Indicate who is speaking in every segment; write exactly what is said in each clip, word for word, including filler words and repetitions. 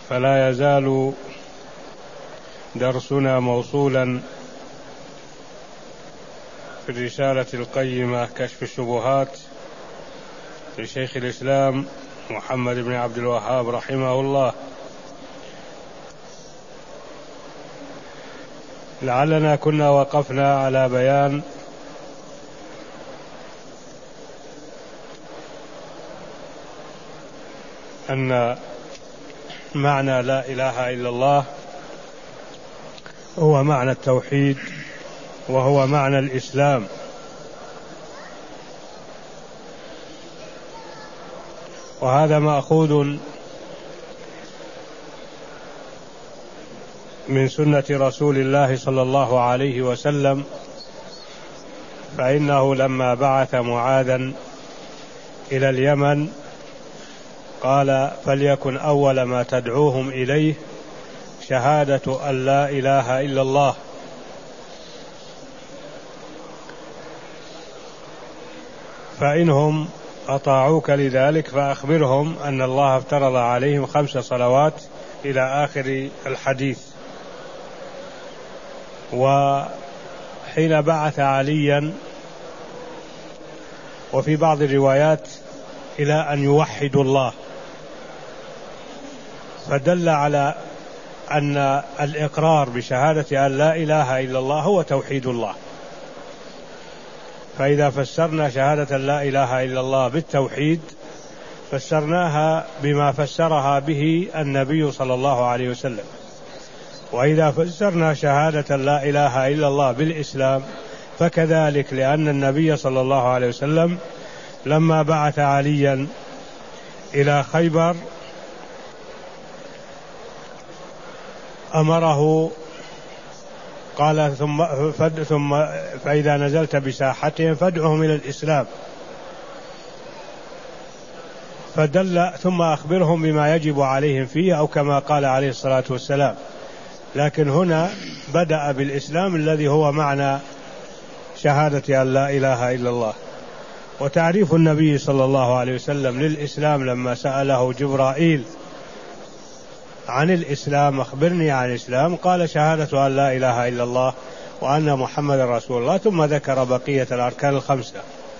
Speaker 1: فلا يزال درسنا موصولا في الرسالة القيمة كشف الشبهات لشيخ الإسلام محمد بن عبد الوهاب رحمه الله. لعلنا كنا وقفنا على بيان أن معنى لا إله إلا الله هو معنى التوحيد، وهو معنى الإسلام، وهذا مأخوذ من سنة رسول الله صلى الله عليه وسلم، فإنه لما بعث معاذا إلى اليمن قال: فليكن أول ما تدعوهم إليه شهادة أن لا إله إلا الله. فإنهم أطاعوك لذلك فأخبرهم أن الله افترض عليهم خمس صلوات إلى آخر الحديث. وحين بعث عليا، وفي بعض الروايات إلى أن يوحدوا الله، فدل على أن الإقرار بشهادة أن لا إله إلا الله هو توحيد الله. فإذا فسرنا شهادة لا إله إلا الله بالتوحيد فسرناها بما فسرها به النبي صلى الله عليه وسلم، وإذا فسرنا شهادة لا إله إلا الله بالإسلام فكذلك، لأن النبي صلى الله عليه وسلم لما بعث عليا إلى خيبر أمره قال: ثم, ثم فإذا نزلت بساحتهم فادعهم إلى الإسلام، فدل ثم أخبرهم بما يجب عليهم فيه، أو كما قال عليه الصلاة والسلام. لكن هنا بدأ بالإسلام الذي هو معنى شهادة أن لا إله إلا الله. وتعريف النبي صلى الله عليه وسلم للإسلام لما سأله جبرائيل عن الإسلام: أخبرني عن الإسلام، قال: شهادة أن لا إله إلا الله وأن محمد رسول الله، ثم ذكر بقية الأركان الخمسة.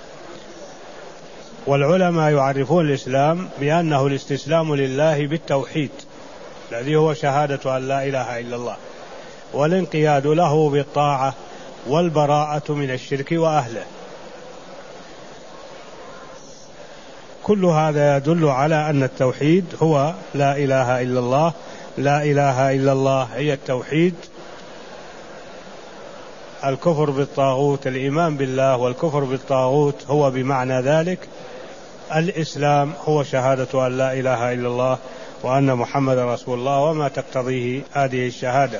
Speaker 1: والعلماء يعرفون الإسلام بأنه الاستسلام لله بالتوحيد الذي هو شهادة أن لا إله إلا الله، والانقياد له بالطاعة والبراءة من الشرك وأهله. كل هذا يدل على أن التوحيد هو لا إله إلا الله. لا إله إلا الله هي التوحيد. الكفر بالطاغوت، الإيمان بالله والكفر بالطاغوت هو بمعنى ذلك. الإسلام هو شهادة أن لا إله إلا الله وأن محمد رسول الله وما تقتضيه هذه الشهادة.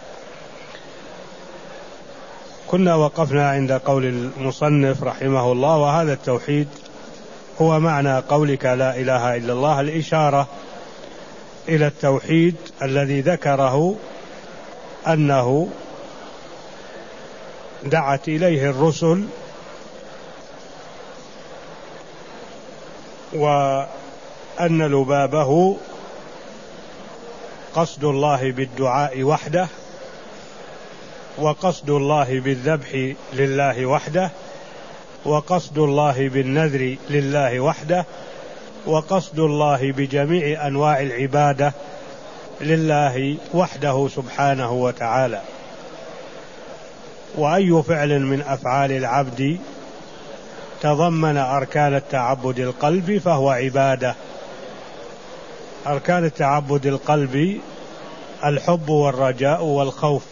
Speaker 1: كنا وقفنا عند قول المصنف رحمه الله: وهذا التوحيد هو معنى قولك لا إله إلا الله، الإشارة إلى التوحيد الذي ذكره أنه دعت إليه الرسل، وأن لبابه قصد الله بالدعاء وحده، وقصد الله بالذبح لله وحده، وقصد الله بالنذر لله وحده، وقصد الله بجميع أنواع العبادة لله وحده سبحانه وتعالى. وأي فعل من أفعال العبد تضمن أركان التعبد القلبي فهو عبادة. أركان التعبد القلبي الحب والرجاء والخوف،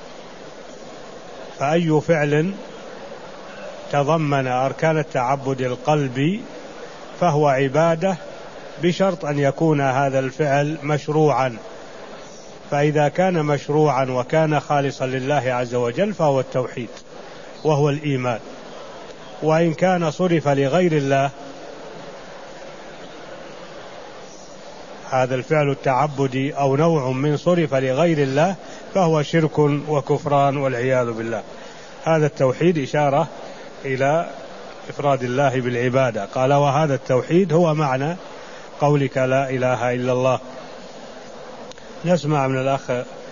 Speaker 1: فأي فعل تضمن أركان التعبد القلبي فهو عبادة، بشرط أن يكون هذا الفعل مشروعا. فإذا كان مشروعا وكان خالصا لله عز وجل فهو التوحيد وهو الإيمان. وإن كان صرف لغير الله، هذا الفعل التعبدي أو نوع من صرف لغير الله فهو شرك وكفران والعياذ بالله. هذا التوحيد إشارة إلى إفراد الله بالعبادة. قال: وهذا التوحيد هو معنى قولك لا إله إلا الله. نسمع من الأخ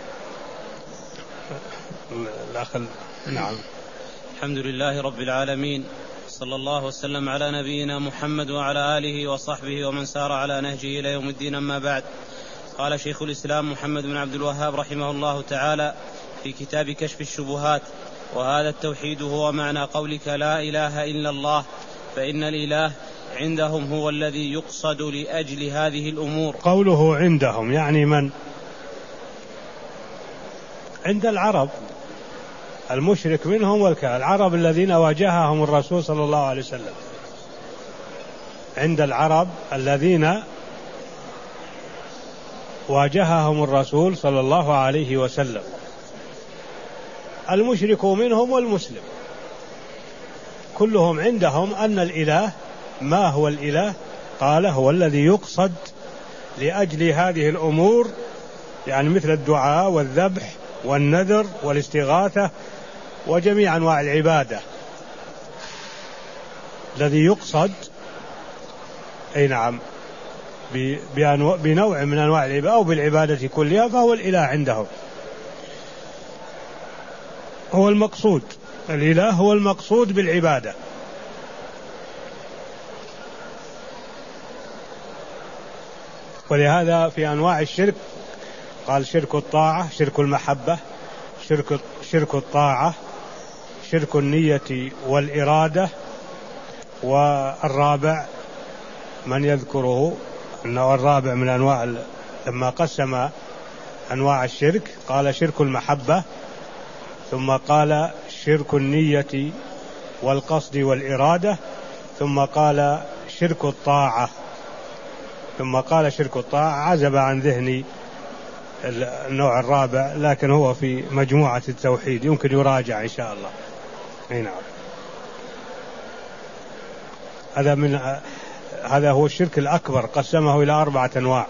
Speaker 1: الأخ نعم.
Speaker 2: الحمد لله رب العالمين، صلى الله وسلم على نبينا محمد وعلى آله وصحبه ومن سار على نهجه إلى يوم الدين. أما بعد، قال شيخ الإسلام محمد بن عبد الوهاب رحمه الله تعالى في كتاب كشف الشبهات: وهذا التوحيد هو معنى قولك لا إله إلا الله، فإن الإله عندهم هو الذي يقصد لأجل هذه الأمور.
Speaker 1: قوله عندهم يعني من؟ عند العرب، المشرك منهم والكافر، العرب الذين واجههم الرسول صلى الله عليه وسلم. عند العرب الذين واجههم الرسول صلى الله عليه وسلم، المشرك منهم والمسلم، كلهم عندهم أن الإله، ما هو الإله؟ قال هو الذي يقصد لأجل هذه الأمور، يعني مثل الدعاء والذبح والنذر والاستغاثة وجميع أنواع العبادة، الذي يقصد أي نعم بنوع من أنواع العبادة أو بالعبادة كلها، فهو الإله عندهم، هو المقصود. الإله هو المقصود بالعبادة. ولهذا في أنواع الشرك قال شرك الطاعة، شرك المحبة، شرك شرك الطاعة، شرك النية والإرادة. والرابع من يذكره أنه الرابع من أنواع، لما قسم أنواع الشرك قال شرك المحبة، ثم قال شرك النية والقصد والإرادة، ثم قال شرك الطاعة، ثم قال شرك الطاعة. عزب عن ذهني النوع الرابع، لكن هو في مجموعة التوحيد، يمكن يراجع إن شاء الله. أي نعم. هذا من هذا هو الشرك الأكبر، قسمه إلى أربعة أنواع،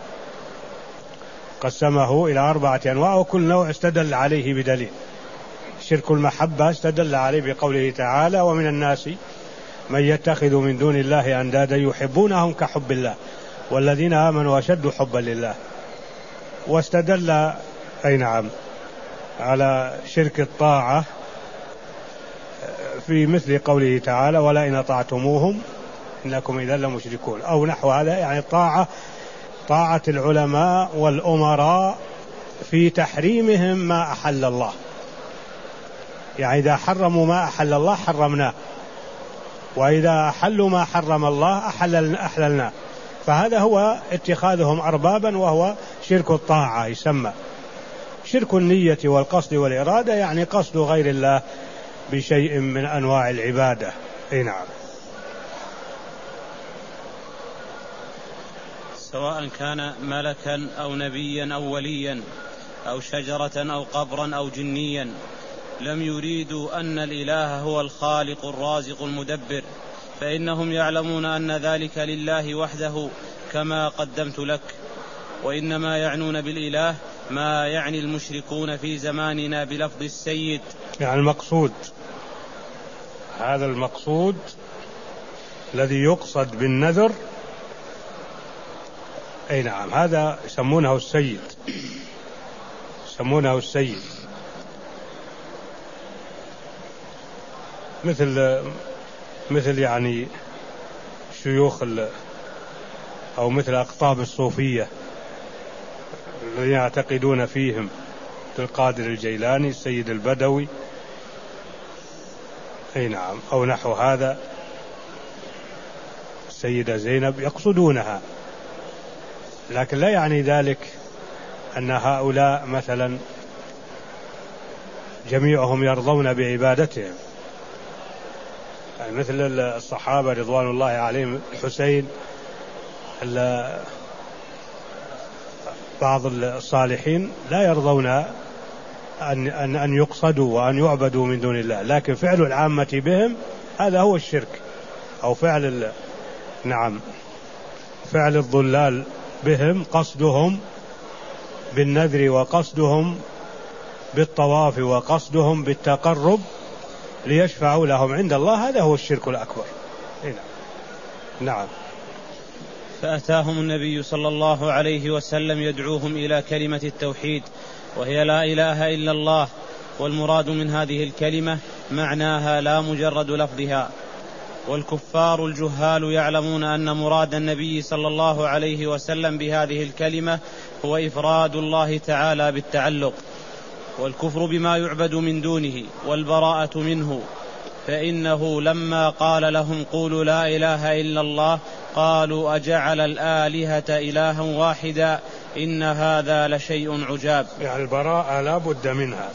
Speaker 1: قسمه إلى أربعة أنواع، وكل نوع استدل عليه بدليل. شرك المحبة استدل عليه بقوله تعالى: ومن الناس من يتخذ من دون الله أندادا يحبونهم كحب الله والذين آمنوا أشد حبا لله. واستدل أي نعم على شرك الطاعة في مثل قوله تعالى: ولئن أطعتموهم إنكم إذا لمشركون، أو نحو هذا، يعني الطاعة طاعة العلماء والأمراء في تحريمهم ما أحل الله، يعني إذا حرموا ما أحل الله حرمناه، وإذا أحلوا ما حرم الله أحللناه، فهذا هو اتخاذهم أربابا، وهو شرك الطاعة يسمى. شرك النية والقصد والإرادة يعني قصد غير الله بشيء من أنواع العبادة. أي نعم.
Speaker 2: سواء كان ملكا أو نبيا أو وليا أو شجرة أو قبرا أو جنيا، لم يريدوا أن الإله هو الخالق الرازق المدبر، فإنهم يعلمون أن ذلك لله وحده كما قدمت لك، وإنما يعنون بالإله ما يعني المشركون في زماننا بلفظ السيد،
Speaker 1: يعني المقصود، هذا المقصود الذي يقصد بالنذر. أي نعم، هذا يسمونه السيد، يسمونه السيد، مثل مثل يعني شيوخ أو مثل أقطاب الصوفية الذين يعتقدون فيهم، القادر الجيلاني، السيد البدوي. أي نعم، أو نحو هذا، السيدة زينب، يقصدونها، لكن لا يعني ذلك أن هؤلاء مثلا جميعهم يرضون بعبادتهم، يعني مثل الصحابة رضوان الله عليهم، الحسين، بعض الصالحين لا يرضون أن, أن, أن يقصدوا وأن يعبدوا من دون الله، لكن فعل العامة بهم هذا هو الشرك، أو فعل نعم فعل الضلال بهم، قصدهم بالنذر وقصدهم بالطواف وقصدهم بالتقرب ليشفعوا لهم عند الله، هذا هو الشرك الأكبر. نعم. نعم.
Speaker 2: فأتاهم النبي صلى الله عليه وسلم يدعوهم إلى كلمة التوحيد وهي لا إله إلا الله، والمراد من هذه الكلمة معناها لا مجرد لفظها. والكفار الجهال يعلمون أن مراد النبي صلى الله عليه وسلم بهذه الكلمة هو إفراد الله تعالى بالتعلق، والكفر بما يعبد من دونه والبراءة منه، فإنه لما قال لهم قولوا لا إله إلا الله قالوا أجعل الآلهة إلها واحدا إن هذا لشيء عجاب.
Speaker 1: يعني البراءة لا بد منها،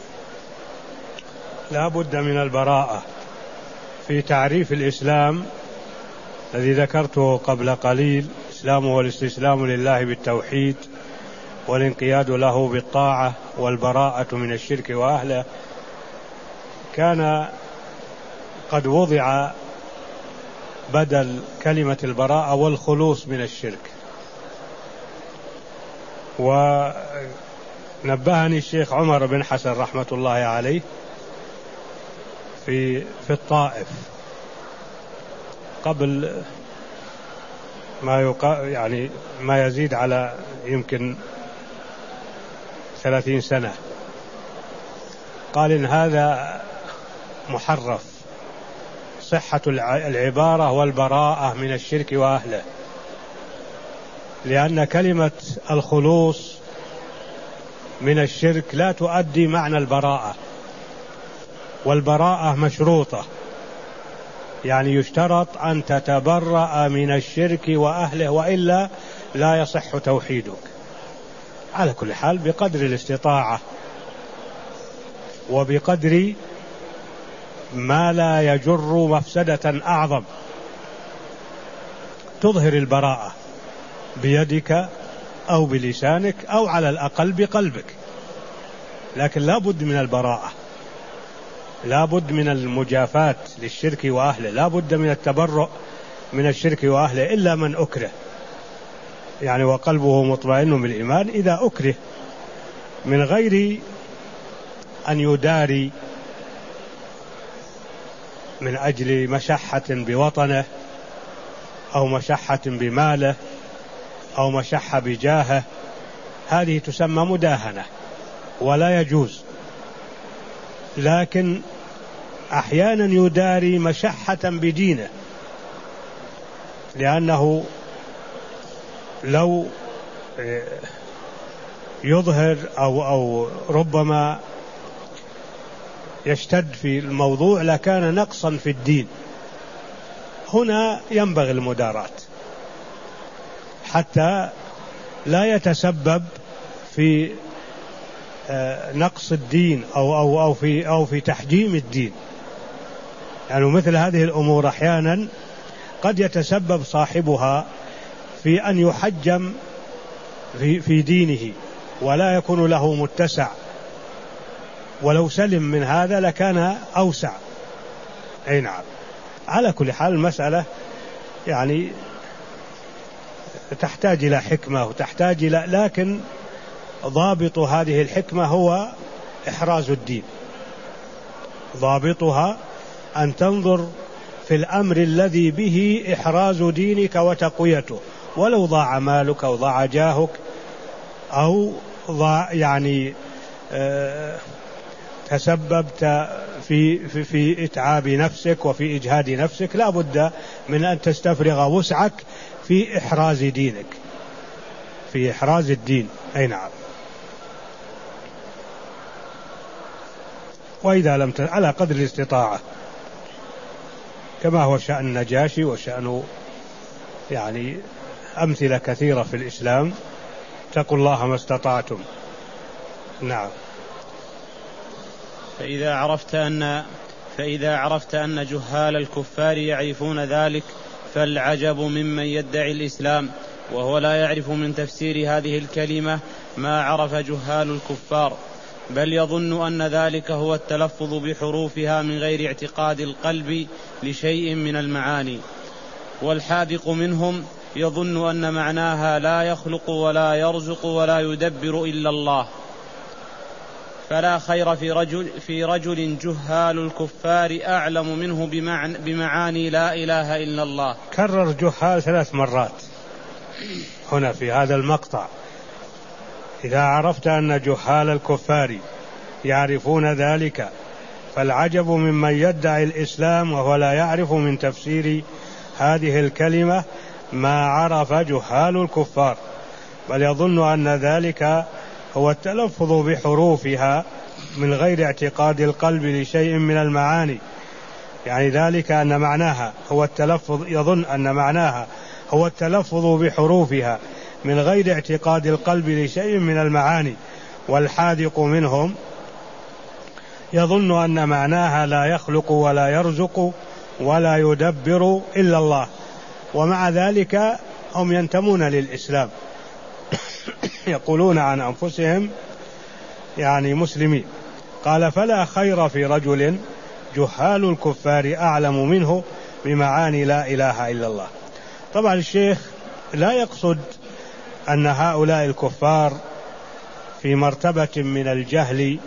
Speaker 1: لا بد من البراءة في تعريف الإسلام الذي ذكرته قبل قليل. إسلامه والاستسلام لله بالتوحيد والانقياد له بالطاعة والبراءة من الشرك وأهله. كان قد وضع بدل كلمة البراءة والخلوص من الشرك. ونبهني الشيخ عمر بن حسن رحمة الله عليه في في الطائف قبل ما يقا يعني ما يزيد على يمكن ثلاثين سنة، قال إن هذا محرف، صحة العبارة والبراءة من الشرك وأهله، لأن كلمة الخلوص من الشرك لا تؤدي معنى البراءة، والبراءة مشروطة، يعني يشترط أن تتبرأ من الشرك وأهله وإلا لا يصح توحيدك. على كل حال بقدر الاستطاعة وبقدر ما لا يجر مفسدة أعظم تظهر البراءة بيدك أو بلسانك أو على الأقل بقلبك، لكن لا بد من البراءة، لا بد من المجافاة للشرك وأهله، لا بد من التبرؤ من الشرك وأهله إلا من أكره، يعني وقلبه مطمئن بالإيمان إذا أكره من غير أن يداري من أجل مشحة بوطنه أو مشحة بماله أو مشحة بجاهه. هذه تسمى مداهنة ولا يجوز، لكن أحيانا يداري مشحة بدينه، لأنه لو يظهر أو, أو ربما يشتد في الموضوع لكان نقصا في الدين. هنا ينبغي المداراة حتى لا يتسبب في نقص الدين أو, أو, أو, في, أو في تحجيم الدين. يعني مثل هذه الأمور أحيانا قد يتسبب صاحبها في أن يحجم في, في دينه ولا يكون له متسع، ولو سلم من هذا لكان أوسع. أي نعم. على كل حال المسألة يعني تحتاج إلى حكمة وتحتاج إلى، لكن ضابط هذه الحكمة هو إحراز الدين، ضابطها أن تنظر في الأمر الذي به إحراز دينك وتقويته، ولو ضاع مالك أو ضاع جاهك أو ضاع يعني آه تسببت في, في, في إتعاب نفسك وفي إجهاد نفسك، لا بد من أن تستفرغ وسعك في إحراز دينك، في إحراز الدين. أي نعم. وإذا لم ت... على قدر الاستطاعة، كما هو شأن النجاشي وشأن يعني أمثلة كثيرة في الإسلام. اتقوا الله ما استطعتم. نعم.
Speaker 2: فإذا عرفت أن فإذا عرفت أن جهال الكفار يعرفون ذلك فالعجب ممن يدعي الإسلام وهو لا يعرف من تفسير هذه الكلمة ما عرف جهال الكفار، بل يظن أن ذلك هو التلفظ بحروفها من غير اعتقاد القلب لشيء من المعاني. والحاذق منهم يظن أن معناها لا يخلق ولا يرزق ولا يدبر إلا الله. فلا خير في رجل, في رجل جهال الكفار أعلم منه بمعاني لا إله إلا الله.
Speaker 1: كرر جهال ثلاث مرات هنا في هذا المقطع: إذا عرفت أن جهال الكفار يعرفون ذلك فالعجب ممن يدعي الإسلام وهو لا يعرف من تفسير هذه الكلمة ما عرف جهال الكفار، بل يظن أن ذلك هو التلفظ بحروفها من غير اعتقاد القلب لشيء من المعاني. يعني ذلك أن معناها هو التلفظ، يظن أن معناها هو التلفظ بحروفها من غير اعتقاد القلب لشيء من المعاني، والحاذق منهم يظن أن معناها لا يخلق ولا يرزق ولا يدبر إلا الله، ومع ذلك هم ينتمون للإسلام يقولون عن أنفسهم يعني مسلمين. قال: فلا خير في رجل جهال الكفار أعلم منه بمعاني لا إله إلا الله. طبعا الشيخ لا يقصد أن هؤلاء الكفار في مرتبة من الجهل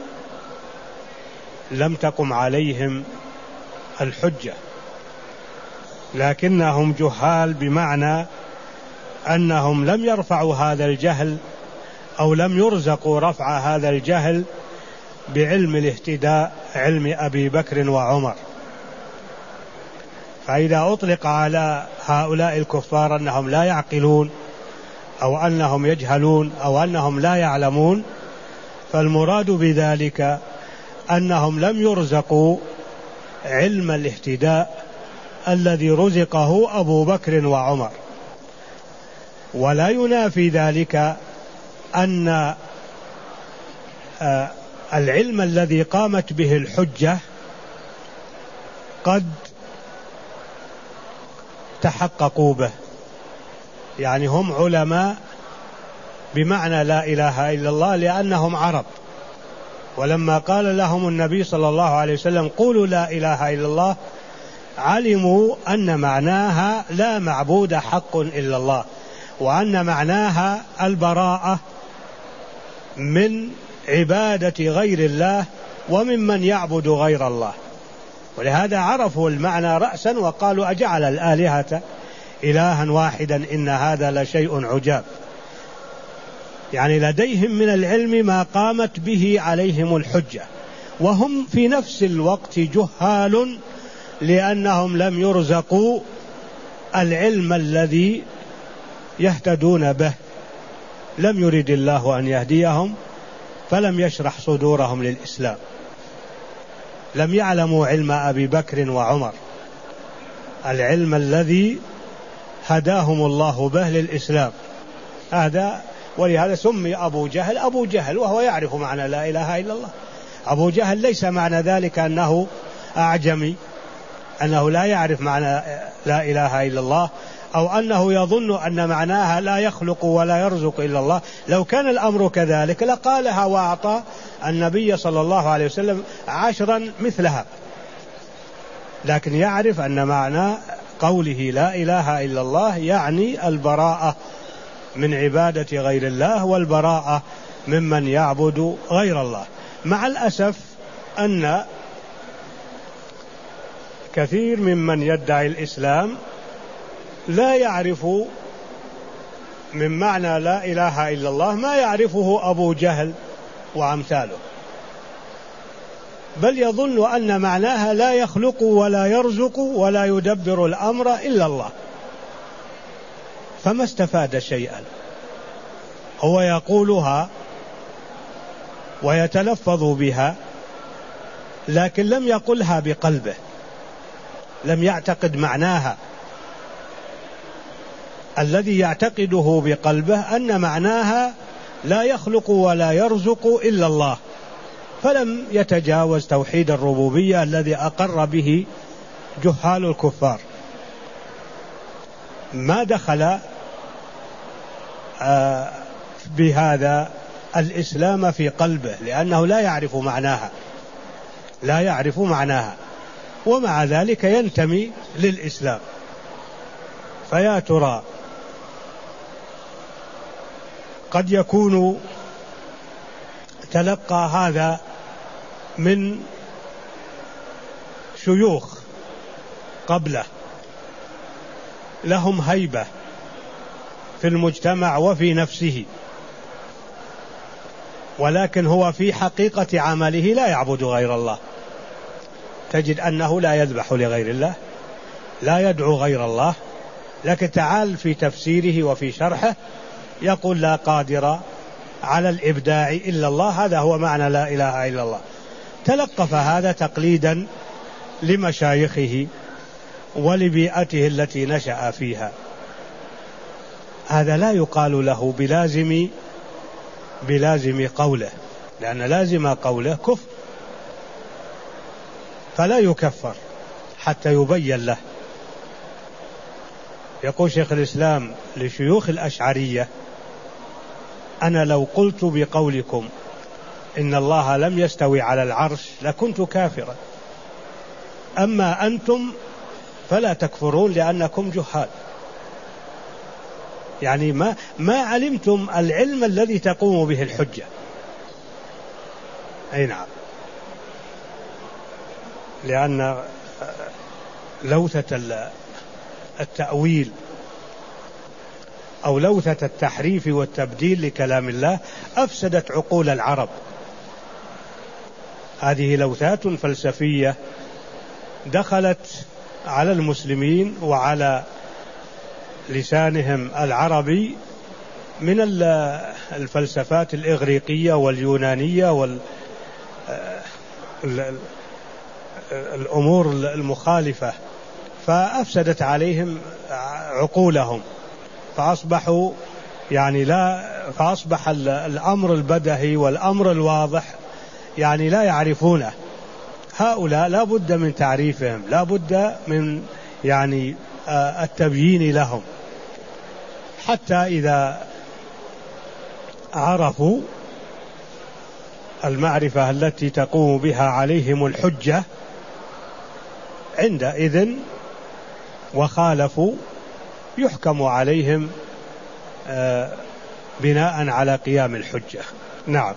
Speaker 1: لم تقم عليهم الحجة، لكنهم جهال بمعنى أنهم لم يرفعوا هذا الجهل أو لم يرزقوا رفع هذا الجهل بعلم الاهتداء، علم أبي بكر وعمر. فإذا أطلق على هؤلاء الكفار أنهم لا يعقلون أو أنهم يجهلون أو أنهم لا يعلمون، فالمراد بذلك أنهم لم يرزقوا علم الاهتداء الذي رزقه أبو بكر وعمر. ولا ينافي ذلك أن العلم الذي قامت به الحجة قد تحققوا به، يعني هم علماء بمعنى لا إله إلا الله لأنهم عرب، ولما قال لهم النبي صلى الله عليه وسلم قولوا لا إله إلا الله علموا أن معناها لا معبود حق إلا الله، وأن معناها البراءة من عبادة غير الله وممن يعبد غير الله. ولهذا عرفوا المعنى رأسا وقالوا: أجعل الآلهة إلها واحدا إن هذا لشيء عجاب. يعني لديهم من العلم ما قامت به عليهم الحجة، وهم في نفس الوقت جهال لأنهم لم يرزقوا العلم الذي يهتدون به. لم يرد الله أن يهديهم فلم يشرح صدورهم للإسلام، لم يعلموا علم أبي بكر وعمر، العلم الذي هداهم الله به للإسلام هذا. ولهذا سمي أبو جهل أبو جهل وهو يعرف معنى لا إله إلا الله. أبو جهل ليس معنى ذلك أنه أعجمي، أنه لا يعرف معنى لا إله إلا الله، أو أنه يظن أن معناها لا يخلق ولا يرزق إلا الله. لو كان الأمر كذلك لقالها وأعطى النبي صلى الله عليه وسلم عشرا مثلها، لكن يعرف أن معنى قوله لا إله إلا الله يعني البراءة من عبادة غير الله والبراءة ممن يعبد غير الله. مع الأسف أن كثير ممن يدعي الإسلام لا يعرف من معنى لا إله إلا الله ما يعرفه أبو جهل وأمثاله، بل يظن أن معناها لا يخلق ولا يرزق ولا يدبر الأمر إلا الله، فما استفاد شيئا. هو يقولها ويتلفظ بها لكن لم يقلها بقلبه، لم يعتقد معناها. الذي يعتقده بقلبه أن معناها لا يخلق ولا يرزق إلا الله، فلم يتجاوز توحيد الربوبية الذي أقر به جهال الكفار. ما دخل بهذا الإسلام في قلبه لأنه لا يعرف معناها، لا يعرف معناها، ومع ذلك ينتمي للإسلام. فيا ترى قد يكون تلقى هذا من شيوخ قبله لهم هيبة في المجتمع وفي نفسه، ولكن هو في حقيقة عمله لا يعبد غير الله. تجد أنه لا يذبح لغير الله، لا يدعو غير الله، لكن تعال في تفسيره وفي شرحه يقول لا قادر على الإبداع إلا الله. هذا هو معنى لا إله إلا الله. تلقف هذا تقليدا لمشايخه ولبيئته التي نشأ فيها. هذا لا يقال له بلازم بلازم قوله، لأن لازم قوله كفر، فلا يكفر حتى يبين له. يقول شيخ الإسلام لشيوخ الأشعرية: أنا لو قلت بقولكم إن الله لم يستوي على العرش لكنت كافرا، أما أنتم فلا تكفرون لأنكم جهال. يعني ما, ما علمتم العلم الذي تقوم به الحجة. أي نعم، لأن لوثة التأويل أو لوثة التحريف والتبديل لكلام الله أفسدت عقول العرب. هذه لوثات فلسفية دخلت على المسلمين وعلى لسانهم العربي من الفلسفات الإغريقية واليونانية والأمور المخالفة، فأفسدت عليهم عقولهم، فأصبحوا يعني لا فأصبح الأمر البدهي والأمر الواضح يعني لا يعرفونه. هؤلاء لا بد من تعريفهم، لا بد من يعني التبيين لهم، حتى إذا عرفوا المعرفة التي تقوم بها عليهم الحجة عندئذ وخالفوا يحكم عليهم بناء على قيام الحجة. نعم.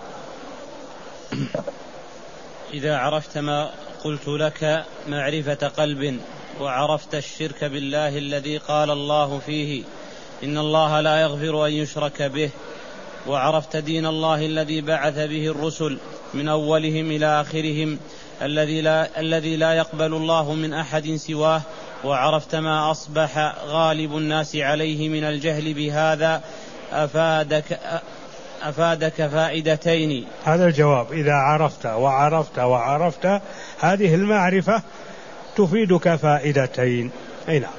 Speaker 2: إذا عرفت ما قلت لك معرفة قلب، وعرفت الشرك بالله الذي قال الله فيه إن الله لا يغفر أن يشرك به، وعرفت دين الله الذي بعث به الرسل من أولهم إلى آخرهم الذي لا, الذي لا يقبل الله من أحد سواه، وعرفت ما أصبح غالب الناس عليه من الجهل بهذا، أفادك, أفادك فائدتين.
Speaker 1: هذا الجواب: إذا عرفت وعرفت وعرفت، هذه المعرفة تفيدك فائدتين. أي نعم.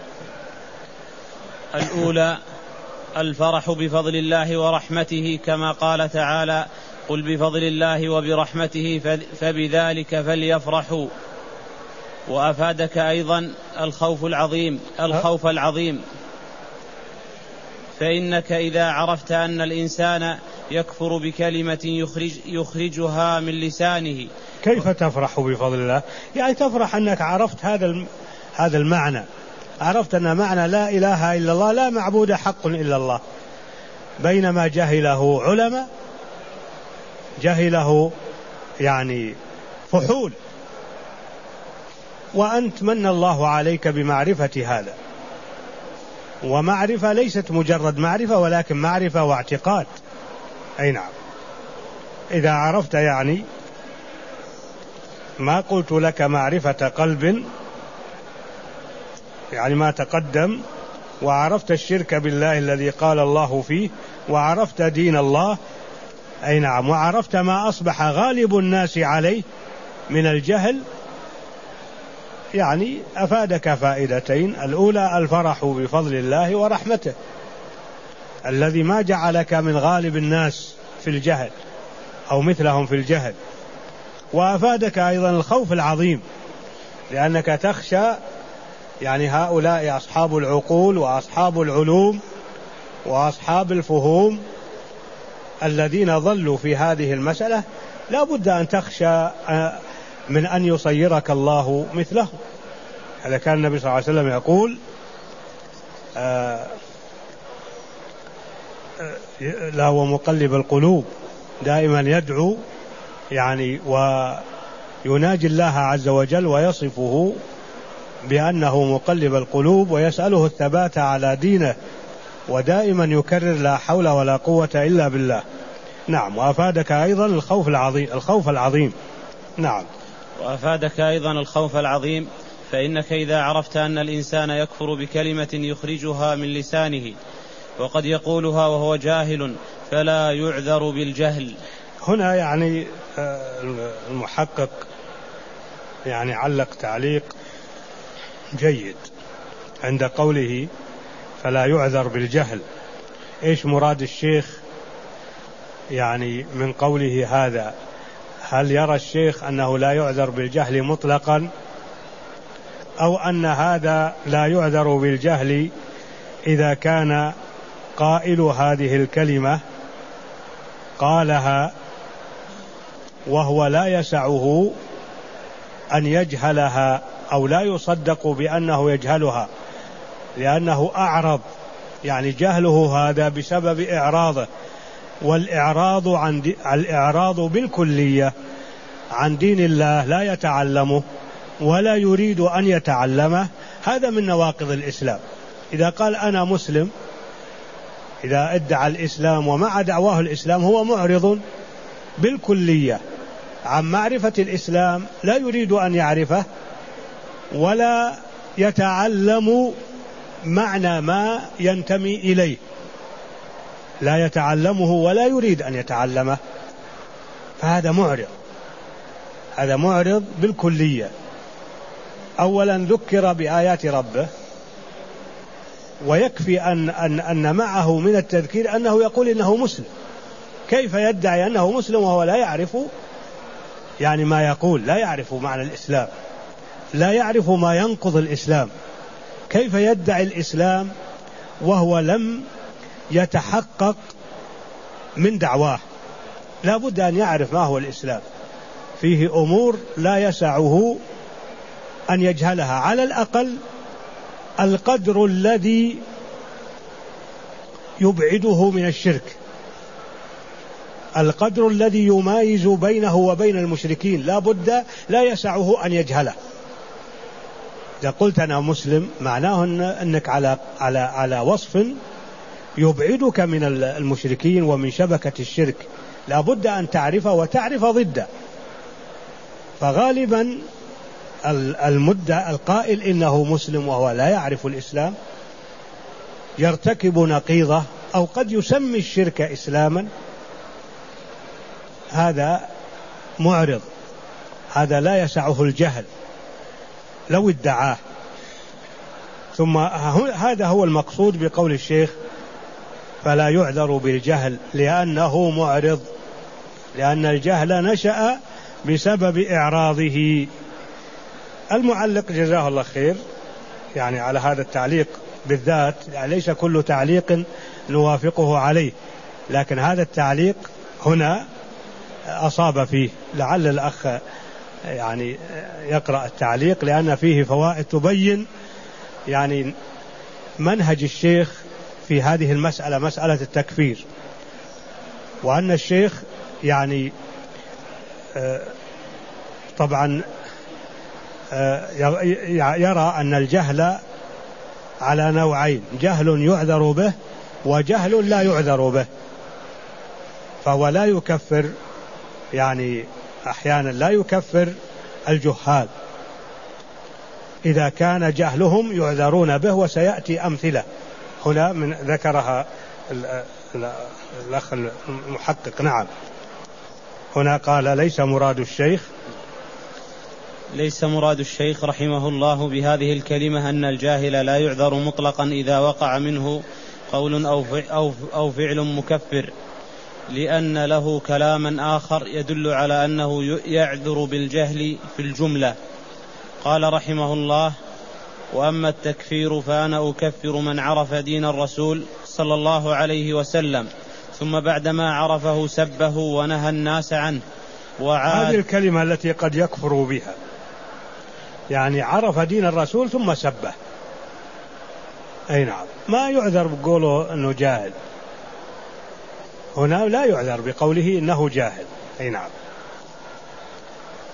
Speaker 2: الأولى الفرح بفضل الله ورحمته، كما قال تعالى: قل بفضل الله وبرحمته فبذلك فليفرحوا. وأفادك أيضا الخوف العظيم الخوف العظيم فإنك إذا عرفت أن الإنسان يكفر بكلمة يخرج يخرجها من لسانه.
Speaker 1: كيف تفرح بفضل الله؟ يعني تفرح أنك عرفت هذا هذا المعنى، عرفت أن معنى لا إله إلا الله لا معبود حق إلا الله، بينما جهله علماء، جهله يعني فحول، وأنت من الله عليك بمعرفة هذا. ومعرفة ليست مجرد معرفة، ولكن معرفة واعتقاد. أي نعم. إذا عرفت يعني ما قلت لك معرفة قلب، يعني ما تقدم، وعرفت الشرك بالله الذي قال الله فيه، وعرفت دين الله. أي نعم. وعرفت ما أصبح غالب الناس عليه من الجهل، يعني أفادك فائدتين: الأولى الفرح بفضل الله ورحمته الذي ما جعلك من غالب الناس في الجهل أو مثلهم في الجهل. وأفادك أيضا الخوف العظيم، لأنك تخشى يعني هؤلاء أصحاب العقول وأصحاب العلوم وأصحاب الفهوم الذين ظلوا في هذه المسألة، لا بد أن تخشى من أن يصيرك الله مثله. هذا كان النبي صلى الله عليه وسلم يقول: آه لا هو مقلب القلوب، دائما يدعو يعني ويناجي الله عز وجل ويصفه بأنه مقلب القلوب، ويسأله الثبات على دينه ودائما يكرر لا حول ولا قوة إلا بالله. نعم. وأفادك أيضا الخوف العظيم الخوف العظيم نعم.
Speaker 2: وأفادك أيضا الخوف العظيم، فإنك إذا عرفت أن الإنسان يكفر بكلمة يخرجها من لسانه وقد يقولها وهو جاهل فلا يعذر بالجهل.
Speaker 1: هنا يعني المحقق يعني علق تعليق جيد عند قوله فلا يعذر بالجهل. إيش مراد الشيخ يعني من قوله هذا؟ هل يرى الشيخ أنه لا يعذر بالجهل مطلقا، أو أن هذا لا يعذر بالجهل إذا كان قائل هذه الكلمة قالها وهو لا يسعه أن يجهلها أو لا يصدق بأنه يجهلها لأنه أعرض، يعني جهله هذا بسبب إعراضه، والإعراض عن دي الإعراض بالكلية عن دين الله لا يتعلمه ولا يريد أن يتعلمه، هذا من نواقض الإسلام. إذا قال أنا مسلم، إذا ادعى الإسلام ومع دعواه الإسلام هو معرض بالكلية عن معرفة الإسلام، لا يريد أن يعرفه ولا يتعلم معنى ما ينتمي إليه، لا يتعلمه ولا يريد أن يتعلمه، فهذا معرض، هذا معرض بالكلية. أولا ذكر بآيات ربه، ويكفي أن, أن, أن معه من التذكير أنه يقول إنه مسلم. كيف يدعي أنه مسلم وهو لا يعرف يعني ما يقول، لا يعرف معنى الإسلام، لا يعرف ما ينقض الإسلام؟ كيف يدعي الإسلام وهو لم يتحقق من دعواه؟ لا بد أن يعرف ما هو الإسلام، فيه أمور لا يسعه أن يجهلها، على الأقل القدر الذي يبعده من الشرك، القدر الذي يمايز بينه وبين المشركين لا بد لا يسعه أن يجهله. إذا قلت أنا مسلم معناه أنك على, على, على وصف يبعدك من المشركين ومن شبكة الشرك، لا بد أن تعرف وتعرف ضده. فغالبا المدعي القائل إنه مسلم وهو لا يعرف الإسلام يرتكب نقيضة أو قد يسمي الشرك إسلاما، هذا معرض، هذا لا يسعه الجهل لو ادعاه. ثم هذا هو المقصود بقول الشيخ فلا يعذر بالجهل، لأنه معرض، لأن الجهل نشأ بسبب إعراضه. المعلق جزاه الله خير يعني على هذا التعليق بالذات، يعني ليس كل تعليق نوافقه عليه، لكن هذا التعليق هنا أصاب فيه. لعل الأخ يعني يقرأ التعليق لأن فيه فوائد تبين يعني منهج الشيخ في هذه المسألة، مسألة التكفير، وأن الشيخ يعني طبعا يرى أن الجهل على نوعين: جهل يعذر به وجهل لا يعذر به. فهو لا يكفر، يعني أحيانا لا يكفر الجهال إذا كان جهلهم يعذرون به، وسيأتي أمثلة هنا من ذكرها الأخ المحقق. نعم. هنا قال ليس مراد الشيخ
Speaker 2: ليس مراد الشيخ رحمه الله بهذه الكلمة أن الجاهل لا يعذر مطلقا إذا وقع منه قول أو فعل مكفر، لأن له كلاما آخر يدل على أنه يعذر بالجهل في الجملة. قال رحمه الله: وأما التكفير فأنا أكفر من عرف دين الرسول صلى الله عليه وسلم ثم بعدما عرفه سبه ونهى الناس عنه وعاد.
Speaker 1: هذه الكلمة التي قد يكفر بها، يعني عرف دين الرسول ثم سبه، أي نعم، ما يعذر بقوله أنه جاهل، هنا لا يعذر بقوله إنه جاهل، أي نعم.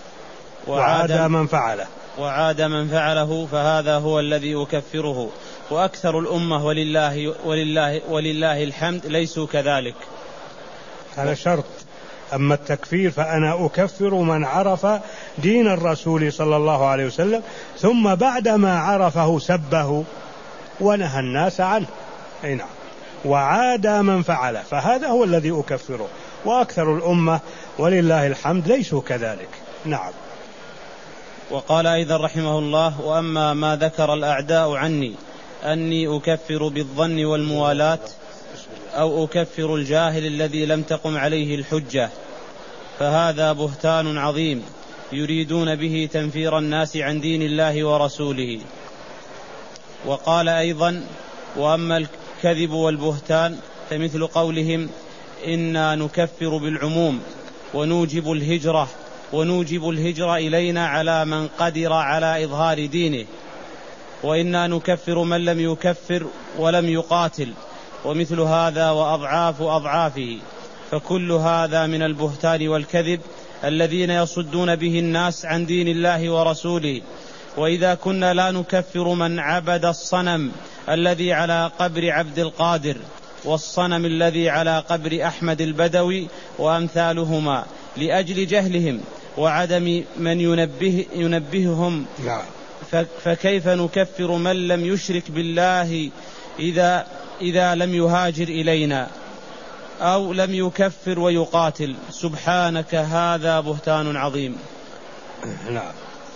Speaker 1: وعاد من فعله
Speaker 2: وعاد من فعله فهذا هو الذي أكفره، وأكثر الأمة ولله, ولله, ولله الحمد ليسوا كذلك.
Speaker 1: هذا شرط. أما التكفير فأنا أكفر من عرف دين الرسول صلى الله عليه وسلم ثم بعدما عرفه سبه ونهى الناس عنه، أي نعم، وعاد من فعله، فهذا هو الذي أكفره. وأكثر الأمة ولله الحمد ليسوا كذلك. نعم.
Speaker 2: وقال أيضا رحمه الله: وأما ما ذكر الأعداء عني أني أكفر بالظن والموالاة أو أكفر الجاهل الذي لم تقم عليه الحجة فهذا بهتان عظيم يريدون به تنفير الناس عن دين الله ورسوله. وقال أيضا: وأما الكذب والبهتان فمثل قولهم إنا نكفر بالعموم ونوجب الهجرة ونوجب الهجرة إلينا على من قدر على إظهار دينه، وإنا نكفر من لم يكفر ولم يقاتل، ومثل هذا وأضعاف أضعافه، فكل هذا من البهتان والكذب الذين يصدون به الناس عن دين الله ورسوله. وإذا كنا لا نكفر من عبد الصنم الذي على قبر عبد القادر والصنم الذي على قبر أحمد البدوي وأمثالهما لأجل جهلهم وعدم من ينبه ينبههم، فكيف نكفر من لم يشرك بالله إذا, إذا لم يهاجر إلينا أو لم يكفر ويقاتل؟ سبحانك هذا بهتان عظيم.
Speaker 1: نعم.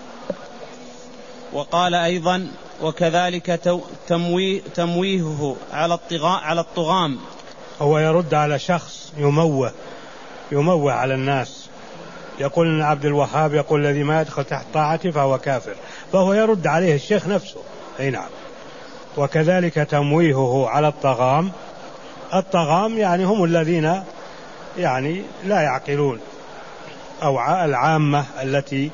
Speaker 2: وقال أيضا: وكذلك تمويه تمويهه على على الطغام.
Speaker 1: هو يرد على شخص يموه يموه على الناس، يقول إن عبد الوهاب يقول الذي ما يدخل تحت طاعتي فهو كافر، فهو يرد عليه الشيخ نفسه. أي نعم. وكذلك تمويهه على الطغام. الطغام يعني هم الذين يعني لا يعقلون، أو العامة التي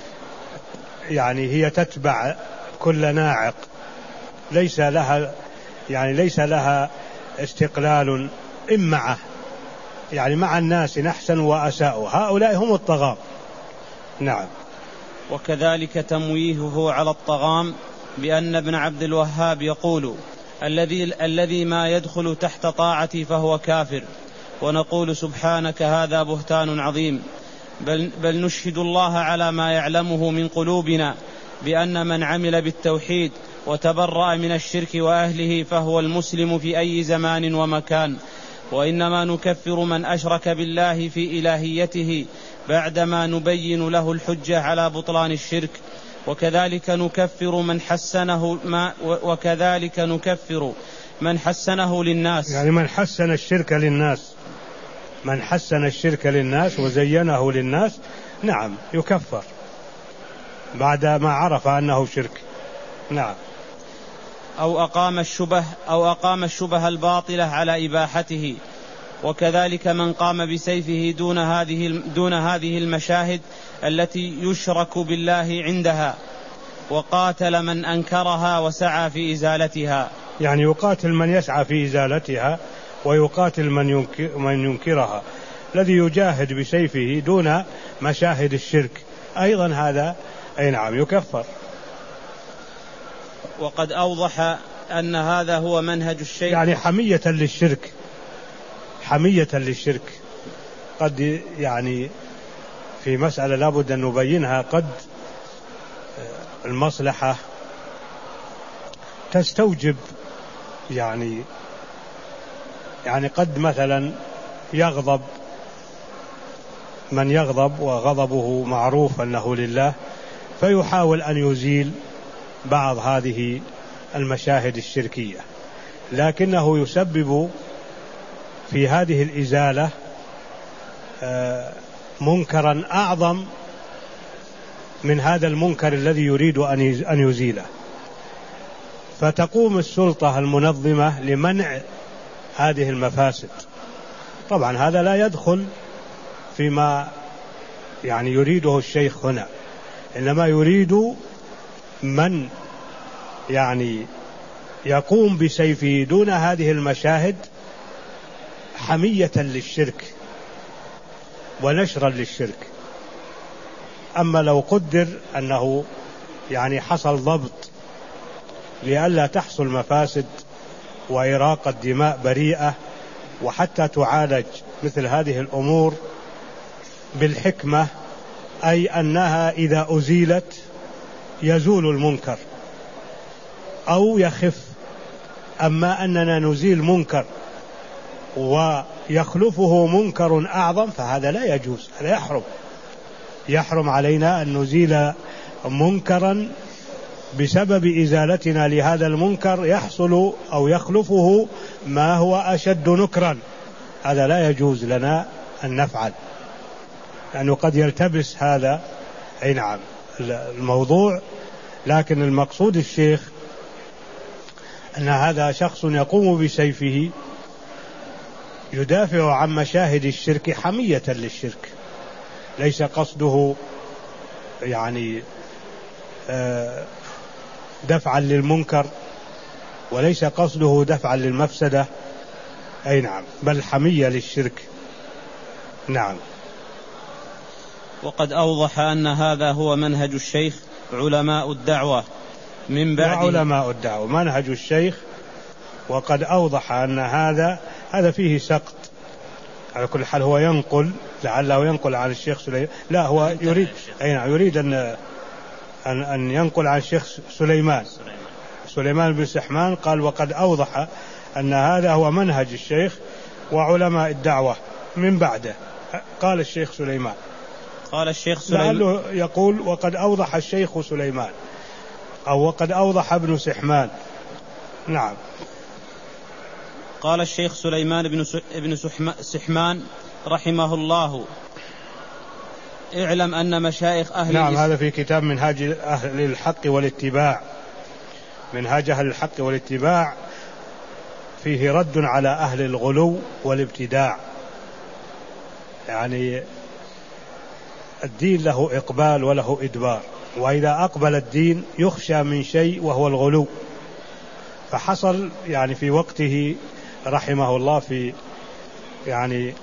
Speaker 1: يعني هي تتبع كل ناعق، ليس لها يعني ليس لها استقلال إن معه، يعني مع الناس نحسن وأساء، هؤلاء هم الطغام. نعم.
Speaker 2: وكذلك تمويهه على الطغام بأن ابن عبد الوهاب يقول: الذي الذي ما يدخل تحت طاعتي فهو كافر، ونقول سبحانك هذا بهتان عظيم، بل, بل نشهد الله على ما يعلمه من قلوبنا بأن من عمل بالتوحيد وتبرأ من الشرك وأهله فهو المسلم في أي زمان ومكان، وإنما نكفر من أشرك بالله في إلهيته بعدما نبين له الحجة على بطلان الشرك. وكذلك نكفر من حسنه ما وكذلك نكفر من حسنه للناس،
Speaker 1: يعني من حسن الشرك للناس، من حسن الشرك للناس وزينه للناس، نعم يكفر بعد ما عرف أنه شرك. نعم.
Speaker 2: أو أقام الشبه أو أقام الشبه الباطلة على إباحته. وكذلك من قام بسيفه دون هذه دون هذه المشاهد التي يشرك بالله عندها، وقاتل من أنكرها وسعى في إزالتها.
Speaker 1: يعني يقاتل من يسعى في إزالتها، ويقاتل من ينكر من ينكرها، الذي يجاهد بسيفه دون مشاهد الشرك أيضا هذا أي نعم يكفر.
Speaker 2: وقد أوضح أن هذا هو منهج الشيخ،
Speaker 1: يعني حمية للشرك، حمية للشرك. قد يعني في مسألة لابد أن نبينها، قد المصلحة تستوجب يعني يعني قد مثلا يغضب من يغضب وغضبه معروف أنه لله، فيحاول أن يزيل بعض هذه المشاهد الشركية، لكنه يسبب في هذه الإزالة منكرا أعظم من هذا المنكر الذي يريد أن يزيله، فتقوم السلطة المنظمة لمنع هذه المفاسد. طبعا هذا لا يدخل فيما يعني يريده الشيخ هنا، إنما يريد من يعني يقوم بسيفه دون هذه المشاهد حمية للشرك ونشرا للشرك. أما لو قدر أنه يعني حصل ضبط لئلا تحصل مفاسد وإراقة دماء بريئة، وحتى تعالج مثل هذه الأمور بالحكمة، أي أنها إذا أزيلت يزول المنكر أو يخف. أما أننا نزيل منكر ويخلفه منكر أعظم فهذا لا يجوز، هذا يحرم. يحرم علينا أن نزيل منكرا بسبب إزالتنا لهذا المنكر يحصل أو يخلفه ما هو أشد نكرا، هذا لا يجوز لنا أن نفعل، لأنه قد يلتبس هذا أي نعم الموضوع. لكن المقصود الشيخ أن هذا شخص يقوم بسيفه يدافع عن مشاهد الشرك حمية للشرك، ليس قصده يعني دفعا للمنكر، وليس قصده دفعا للمفسدة، أي نعم، بل حمية للشرك. نعم.
Speaker 2: وقد أوضح أن هذا هو منهج الشيخ علماء الدعوة من بعد
Speaker 1: علماء الدعوة منهج الشيخ، وقد أوضح أن هذا هذا فيه سقط. على كل حال هو ينقل، لعله ينقل عن الشيخ سليمان، لا هو يريد أي نعم يريد أن أن أن ينقل عن الشيخ سليمان سليمان بن سحمان. قال وقد أوضح أن هذا هو منهج الشيخ وعلماء الدعوة من بعده. قال الشيخ سليمان
Speaker 2: قال الشيخ سليمان
Speaker 1: لعله يقول وقد أوضح الشيخ سليمان أو وقد أوضح ابن سحمان. نعم.
Speaker 2: قال الشيخ سليمان بن ابن سحمان رحمه الله: اعلم أن مشايخ أهل
Speaker 1: نعم هذا في كتاب منهاج أهل الحق والاتباع، منهاج أهل الحق والاتباع، فيه رد على أهل الغلو والابتداع. يعني الدين له إقبال وله إدبار، وإذا أقبل الدين يخشى من شيء وهو الغلو. فحصل يعني في وقته رحمه الله في يعني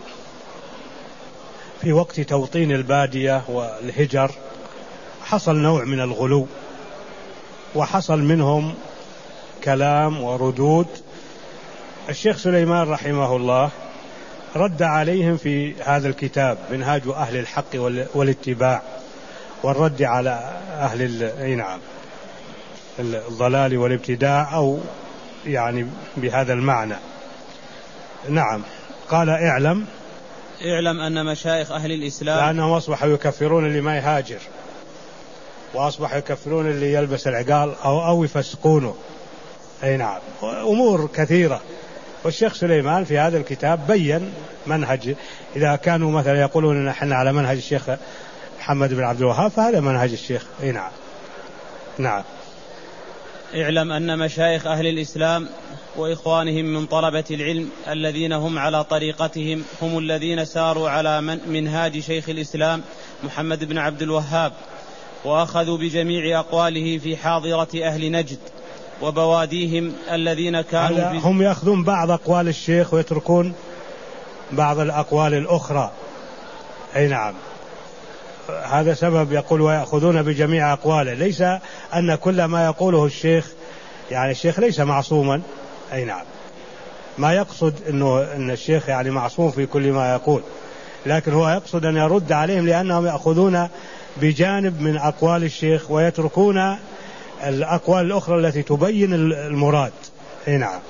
Speaker 1: في وقت توطين البادية والهجر حصل نوع من الغلو، وحصل منهم كلام وردود. الشيخ سليمان رحمه الله رد عليهم في هذا الكتاب منهاج أهل الحق والاتباع، والرد على أهل نعم الضلال والابتداع، أو يعني بهذا المعنى. نعم. قال اعلم
Speaker 2: اعلم أن مشايخ أهل الإسلام،
Speaker 1: لأنهم أصبحوا يكفرون اللي ما يهاجر، وأصبحوا يكفرون اللي يلبس العقال أو, أو يفسقونه. أي نعم، أمور كثيرة. والشيخ سليمان في هذا الكتاب بيّن منهج، إذا كانوا مثلا يقولون نحن على منهج الشيخ محمد بن عبد الوهاب فهذا منهج الشيخ. أي نعم. نعم.
Speaker 2: اعلم أن مشايخ أهل الإسلام وإخوانهم من طلبة العلم الذين هم على طريقتهم هم الذين ساروا على من منهاج شيخ الإسلام محمد بن عبد الوهاب، وأخذوا بجميع أقواله في حاضرة أهل نجد وبواديهم الذين كانوا
Speaker 1: هم يأخذون بعض أقوال الشيخ ويتركون بعض الأقوال الأخرى. أي نعم، هذا سبب يقول ويأخذون بجميع أقواله، ليس أن كل ما يقوله الشيخ يعني الشيخ ليس معصوما. أي نعم، ما يقصد أنه أن الشيخ يعني معصوم في كل ما يقول، لكن هو يقصد أن يرد عليهم لأنهم يأخذون بجانب من أقوال الشيخ ويتركون الأقوال الأخرى التي تبين المراد. أي نعم.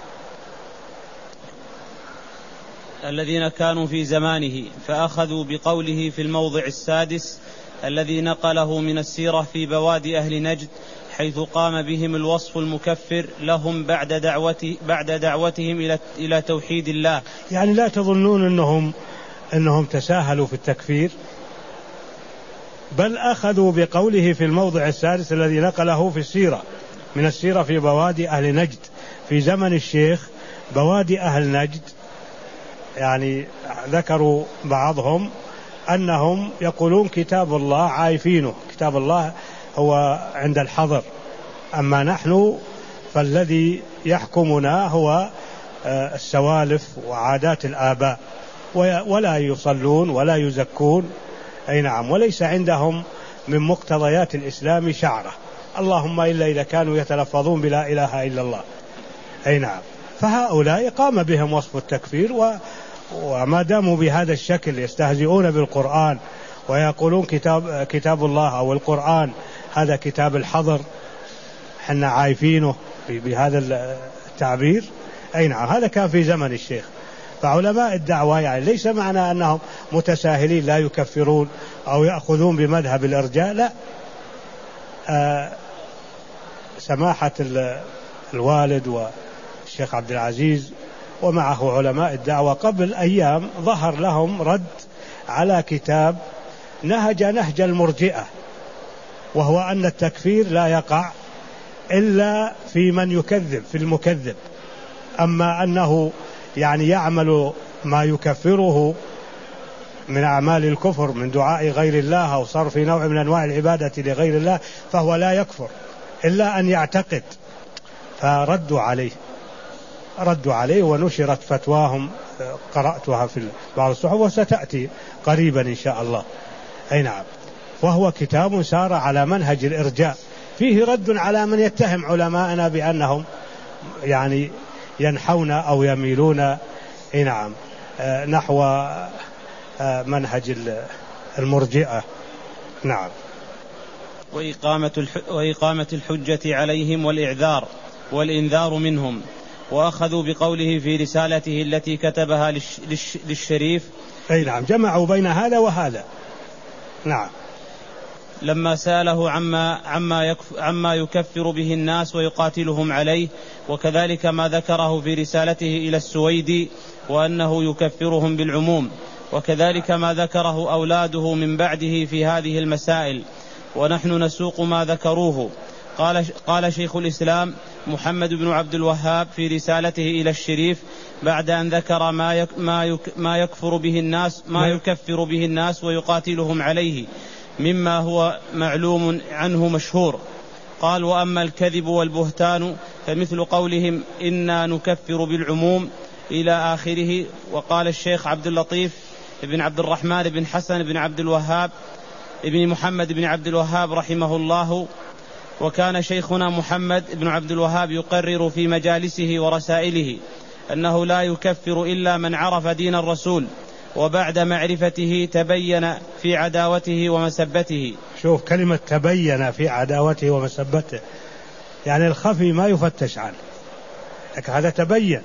Speaker 2: الذين كانوا في زمانه فأخذوا بقوله في الموضع السادس الذي نقله من السيرة في بوادي أهل نجد، حيث قام بهم الوصف المكفر لهم بعد دعوته بعد دعوتهم إلى إلى توحيد الله.
Speaker 1: يعني لا تظنون أنهم أنهم تساهلوا في التكفير، بل أخذوا بقوله في الموضع السادس الذي نقله في السيرة من السيرة في بوادي أهل نجد في زمن الشيخ. بوادي أهل نجد يعني ذكروا بعضهم أنهم يقولون كتاب الله عايفينه، كتاب الله هو عند الحضر، أما نحن فالذي يحكمنا هو السوالف وعادات الآباء، ولا يصلون ولا يزكون. أي نعم، وليس عندهم من مقتضيات الإسلام شعرة. اللهم إلا إذا كانوا يتلفظون بلا إله إلا الله. أي نعم. فهؤلاء قام بهم وصف التكفير، و وما داموا بهذا الشكل يستهزئون بالقرآن ويقولون كتاب, كتاب الله أو القرآن هذا كتاب الحضر، حنا عايفينه بهذا التعبير. أي نعم. هذا كان في زمن الشيخ. فعلماء الدعوة يعني ليس معنى أنهم متساهلين لا يكفرون أو يأخذون بمذهب الإرجاء، لا. آه سماحة الوالد والشيخ عبد العزيز ومعه علماء الدعوة قبل أيام ظهر لهم رد على كتاب نهج نهج المرجئة، وهو أن التكفير لا يقع إلا في من يكذب، في المكذب. أما أنه يعني يعمل ما يكفره من أعمال الكفر من دعاء غير الله أو صرف نوع من أنواع العبادة لغير الله فهو لا يكفر إلا أن يعتقد. فردوا عليه ردوا عليه ونشرت فتواهم، قرأتها في بعض الصحف وستأتي قريبا إن شاء الله. أي نعم. وهو كتاب سار على منهج الإرجاء، فيه رد على من يتهم علماءنا بأنهم يعني ينحون أو يميلون أي نعم نحو منهج المرجئة. نعم.
Speaker 2: وإقامة وإقامة الحجة عليهم والإعذار والإنذار منهم. وأخذوا بقوله في رسالته التي كتبها للشريف.
Speaker 1: أي نعم. جمعوا بين هذا وهذا. نعم.
Speaker 2: لما سأله عما, عما, عما يكفر به الناس ويقاتلهم عليه، وكذلك ما ذكره في رسالته إلى السويدي وأنه يكفرهم بالعموم، وكذلك ما ذكره أولاده من بعده في هذه المسائل، ونحن نسوق ما ذكروه. قال, قال شيخ الإسلام محمد بن عبد الوهاب في رسالته إلى الشريف بعد أن ذكر ما, يك ما, يك ما يكفر به الناس ما يكفر به الناس ويقاتلهم عليه مما هو معلوم عنه مشهور. قال: وأما الكذب والبهتان فمثل قولهم إنا نكفر بالعموم إلى آخره. وقال الشيخ عبد اللطيف بن عبد الرحمن بن حسن بن عبد الوهاب ابن محمد بن عبد الوهاب رحمه الله: وكان شيخنا محمد بن عبد الوهاب يقرر في مجالسه ورسائله أنه لا يكفر إلا من عرف دين الرسول، وبعد معرفته تبين في عداوته ومسبته.
Speaker 1: شوف كلمة تبين في عداوته ومسبته، يعني الخفي ما يفتش عنه، لكن هذا تبين،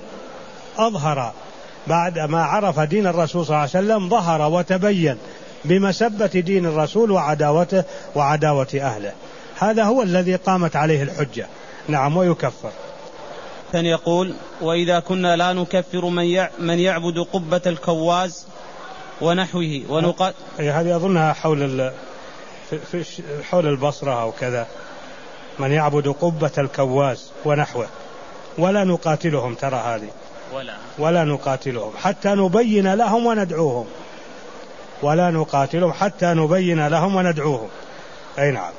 Speaker 1: أظهر بعد ما عرف دين الرسول صلى الله عليه وسلم، ظهر وتبين بمسبة دين الرسول وعداوته وعداوة أهله. هذا هو الذي قامت عليه الحجة. نعم. ويكفر.
Speaker 2: ثاني يقول: وإذا كنا لا نكفر من من يعبد قبة الكواز ونحوه ونقات.
Speaker 1: هذه أظنها حول في حول البصرة أو كذا، من يعبد قبة الكواز ونحوه، ولا نقاتلهم. ترى هذه ولا ولا نقاتلهم حتى نبين لهم وندعوهم، ولا نقاتلهم حتى نبين لهم وندعوهم. أي نعم.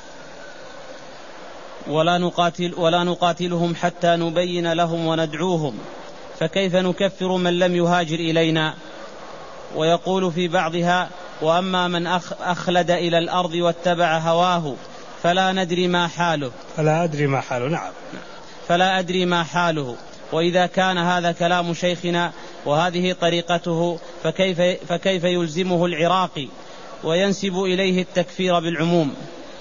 Speaker 2: ولا نقاتل ولا نقاتلهم حتى نبين لهم وندعوهم، فكيف نكفر من لم يهاجر إلينا؟ ويقول في بعضها: وأما من أخلد إلى الأرض واتبع هواه فلا ندري ما حاله.
Speaker 1: فلا أدري ما حاله. نعم.
Speaker 2: فلا أدري ما حاله. وإذا كان هذا كلام شيخنا وهذه طريقته فكيف, فكيف يلزمه العراقي وينسب إليه التكفير بالعموم؟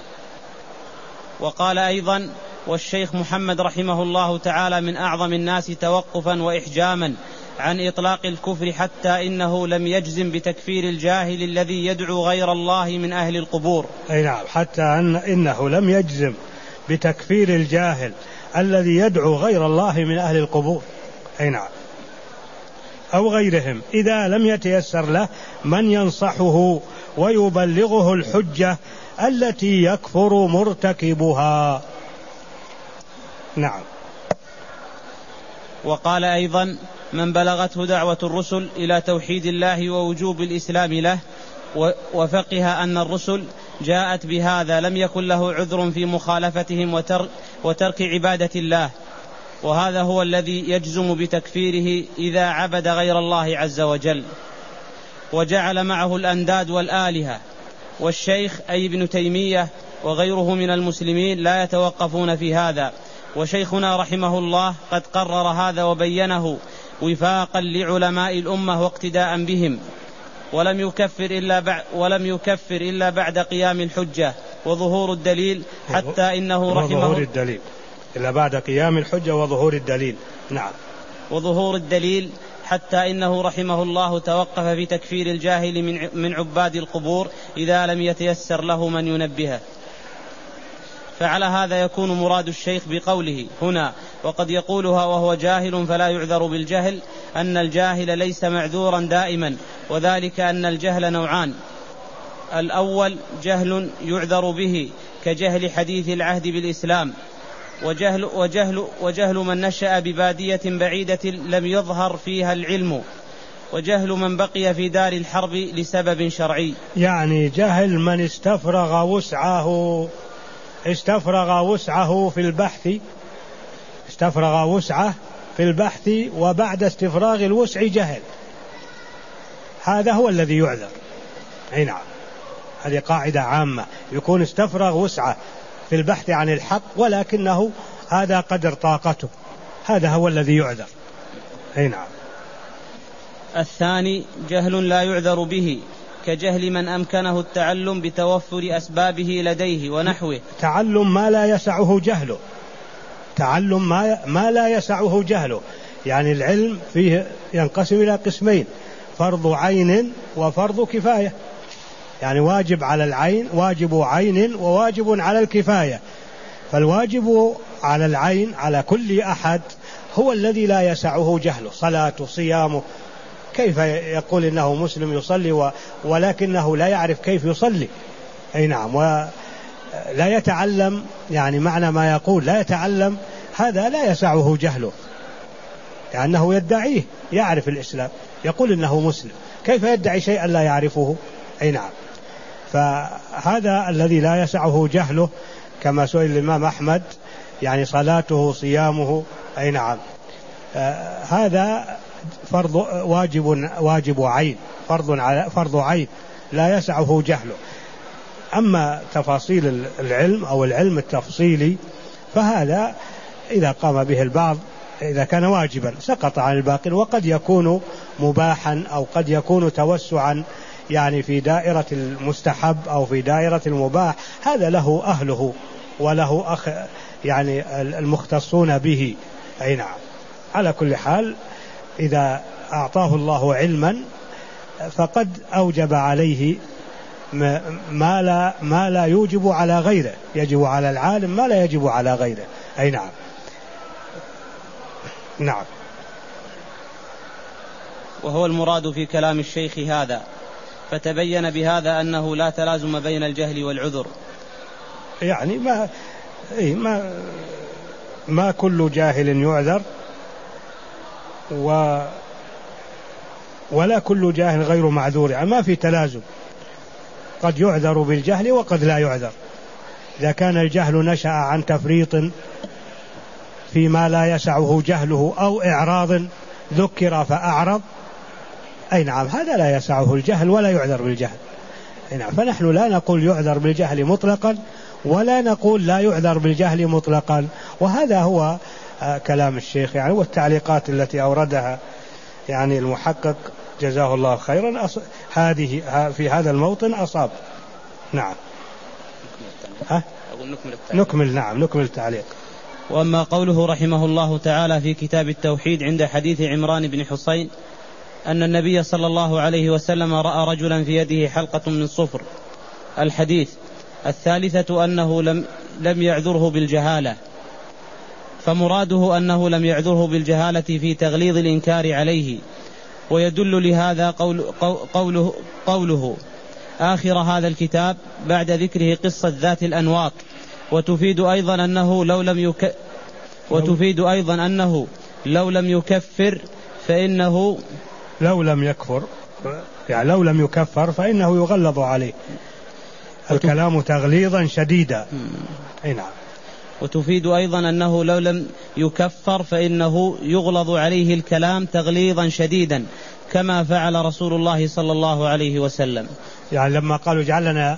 Speaker 2: وقال أيضا: والشيخ محمد رحمه الله تعالى من أعظم الناس توقفا وإحجاما عن إطلاق الكفر، حتى إنه لم يجزم بتكفير الجاهل الذي يدعو غير الله من أهل القبور.
Speaker 1: أي نعم. حتى أن إنه لم يجزم بتكفير الجاهل الذي يدعو غير الله من أهل القبور. أي نعم. أو غيرهم إذا لم يتيسر له من ينصحه ويبلغه الحجة التي يكفر مرتكبها. نعم.
Speaker 2: وقال أيضا: من بلغته دعوة الرسل إلى توحيد الله ووجوب الإسلام له وفقه أن الرسل جاءت بهذا لم يكن له عذر في مخالفتهم وترك, وترك عبادة الله، وهذا هو الذي يجزم بتكفيره إذا عبد غير الله عز وجل وجعل معه الأنداد والآلهة. والشيخ أي ابن تيمية وغيره من المسلمين لا يتوقفون في هذا، وشيخنا رحمه الله قد قرر هذا وبينه وفاقا لعلماء الأمة واقتداء بهم، ولم يكفر إلا بعد ولم يكفر إلا بعد قيام الحجة وظهور الدليل، حتى إنه رحمه
Speaker 1: وظهور الدليل إلا بعد قيام الحجة وظهور الدليل. نعم.
Speaker 2: وظهور الدليل حتى إنه رحمه الله توقف في تكفير الجاهل من من عباد القبور إذا لم يتيسر له من ينبهه. فعلى هذا يكون مراد الشيخ بقوله هنا وقد يقولها وهو جاهل فلا يعذر بالجهل أن الجاهل ليس معذورا دائما، وذلك أن الجهل نوعان: الأول جهل يعذر به كجهل حديث العهد بالإسلام، وجهل, وجهل, وجهل من نشأ ببادية بعيدة لم يظهر فيها العلم، وجهل من بقي في دار الحرب لسبب شرعي.
Speaker 1: يعني جهل من استفرغ وسعه استفرغ وسعه في البحث استفرغ وسعه في البحث وبعد استفراغ الوسع جهل، هذا هو الذي يعذر. أي نعم، هذه قاعدة عامة، يكون استفرغ وسعه في البحث عن الحق ولكنه هذا قدر طاقته، هذا هو الذي يعذر. أي نعم.
Speaker 2: الثاني جهل لا يعذر به كجهل من أمكنه التعلم بتوفر أسبابه لديه ونحوه.
Speaker 1: تعلم ما لا يسعه جهله، تعلم ما, ما لا يسعه جهله. يعني العلم فيه ينقسم إلى قسمين: فرض عين وفرض كفاية. يعني واجب على العين، واجب عين وواجب على الكفاية. فالواجب على العين على كل أحد هو الذي لا يسعه جهله، صلاته صيامه. كيف يقول إنه مسلم يصلي ولكنه لا يعرف كيف يصلي؟ أي نعم. ولا يتعلم، يعني معنى ما يقول لا يتعلم، هذا لا يسعه جهله، لأنه يدعيه، يعرف الإسلام، يقول إنه مسلم، كيف يدعي شيئا لا يعرفه؟ أي نعم. فهذا الذي لا يسعه جهله، كما سئل الإمام أحمد يعني صلاته صيامه. أي نعم. آه هذا فرض واجب واجب عين، فرض على فرض عين لا يسعه جهله. أما تفاصيل العلم أو العلم التفصيلي فهذا إذا قام به البعض إذا كان واجبا سقط عن الباقي، وقد يكون مباحا أو قد يكون توسعا، يعني في دائرة المستحب أو في دائرة المباح، هذا له أهله وله أخ يعني المختصون به. أي نعم. على كل حال إذا أعطاه الله علما فقد أوجب عليه ما لا, ما لا يوجب على غيره، يجب على العالم ما لا يجب على غيره. أي نعم. نعم.
Speaker 2: وهو المراد في كلام الشيخ هذا، فتبين بهذا أنه لا تلازم بين الجهل والعذر.
Speaker 1: يعني ما ما ما كل جاهل يعذر، و ولا كل جاهل غير معذور، يعني ما في تلازم، قد يعذر بالجهل وقد لا يعذر. إذا كان الجهل نشأ عن تفريط فيما لا يسعه جهله أو إعراض ذكر فأعرض، أي نعم، هذا لا يسعه الجهل ولا يعذر بالجهل. أي نعم. فنحن لا نقول يعذر بالجهل مطلقا ولا نقول لا يعذر بالجهل مطلقا، وهذا هو كلام الشيخ يعني، والتعليقات التي أوردها يعني المحقق جزاه الله خيرا هذه في هذا الموطن أصاب. نعم. ها؟ نكمل. نعم نكمل التعليق.
Speaker 2: وأما قوله رحمه الله تعالى في كتاب التوحيد عند حديث عمران بن حسين أن النبي صلى الله عليه وسلم رأى رجلا في يده حلقة من صفر. الحديث الثالثة أنه لم, لم يعذره بالجهالة، فمراده أنه لم يعذره بالجهالة في تغليظ الإنكار عليه، ويدل لهذا قول قوله, قوله آخر هذا الكتاب بعد ذكره قصة ذات الأنواط، وتفيد أيضا أنه لو لم يك وتفيد أيضا أنه لو لم يكفر فإنه
Speaker 1: لو لم يكفر يعني لو لم يكفر فإنه يغلظ عليه الكلام تغليظا شديدا. أي نعم.
Speaker 2: وتفيد أيضا أنه لو لم يكفر فإنه يغلظ عليه الكلام تغليظا شديدا كما فعل رسول الله صلى الله عليه وسلم.
Speaker 1: يعني لما قالوا اجعل لنا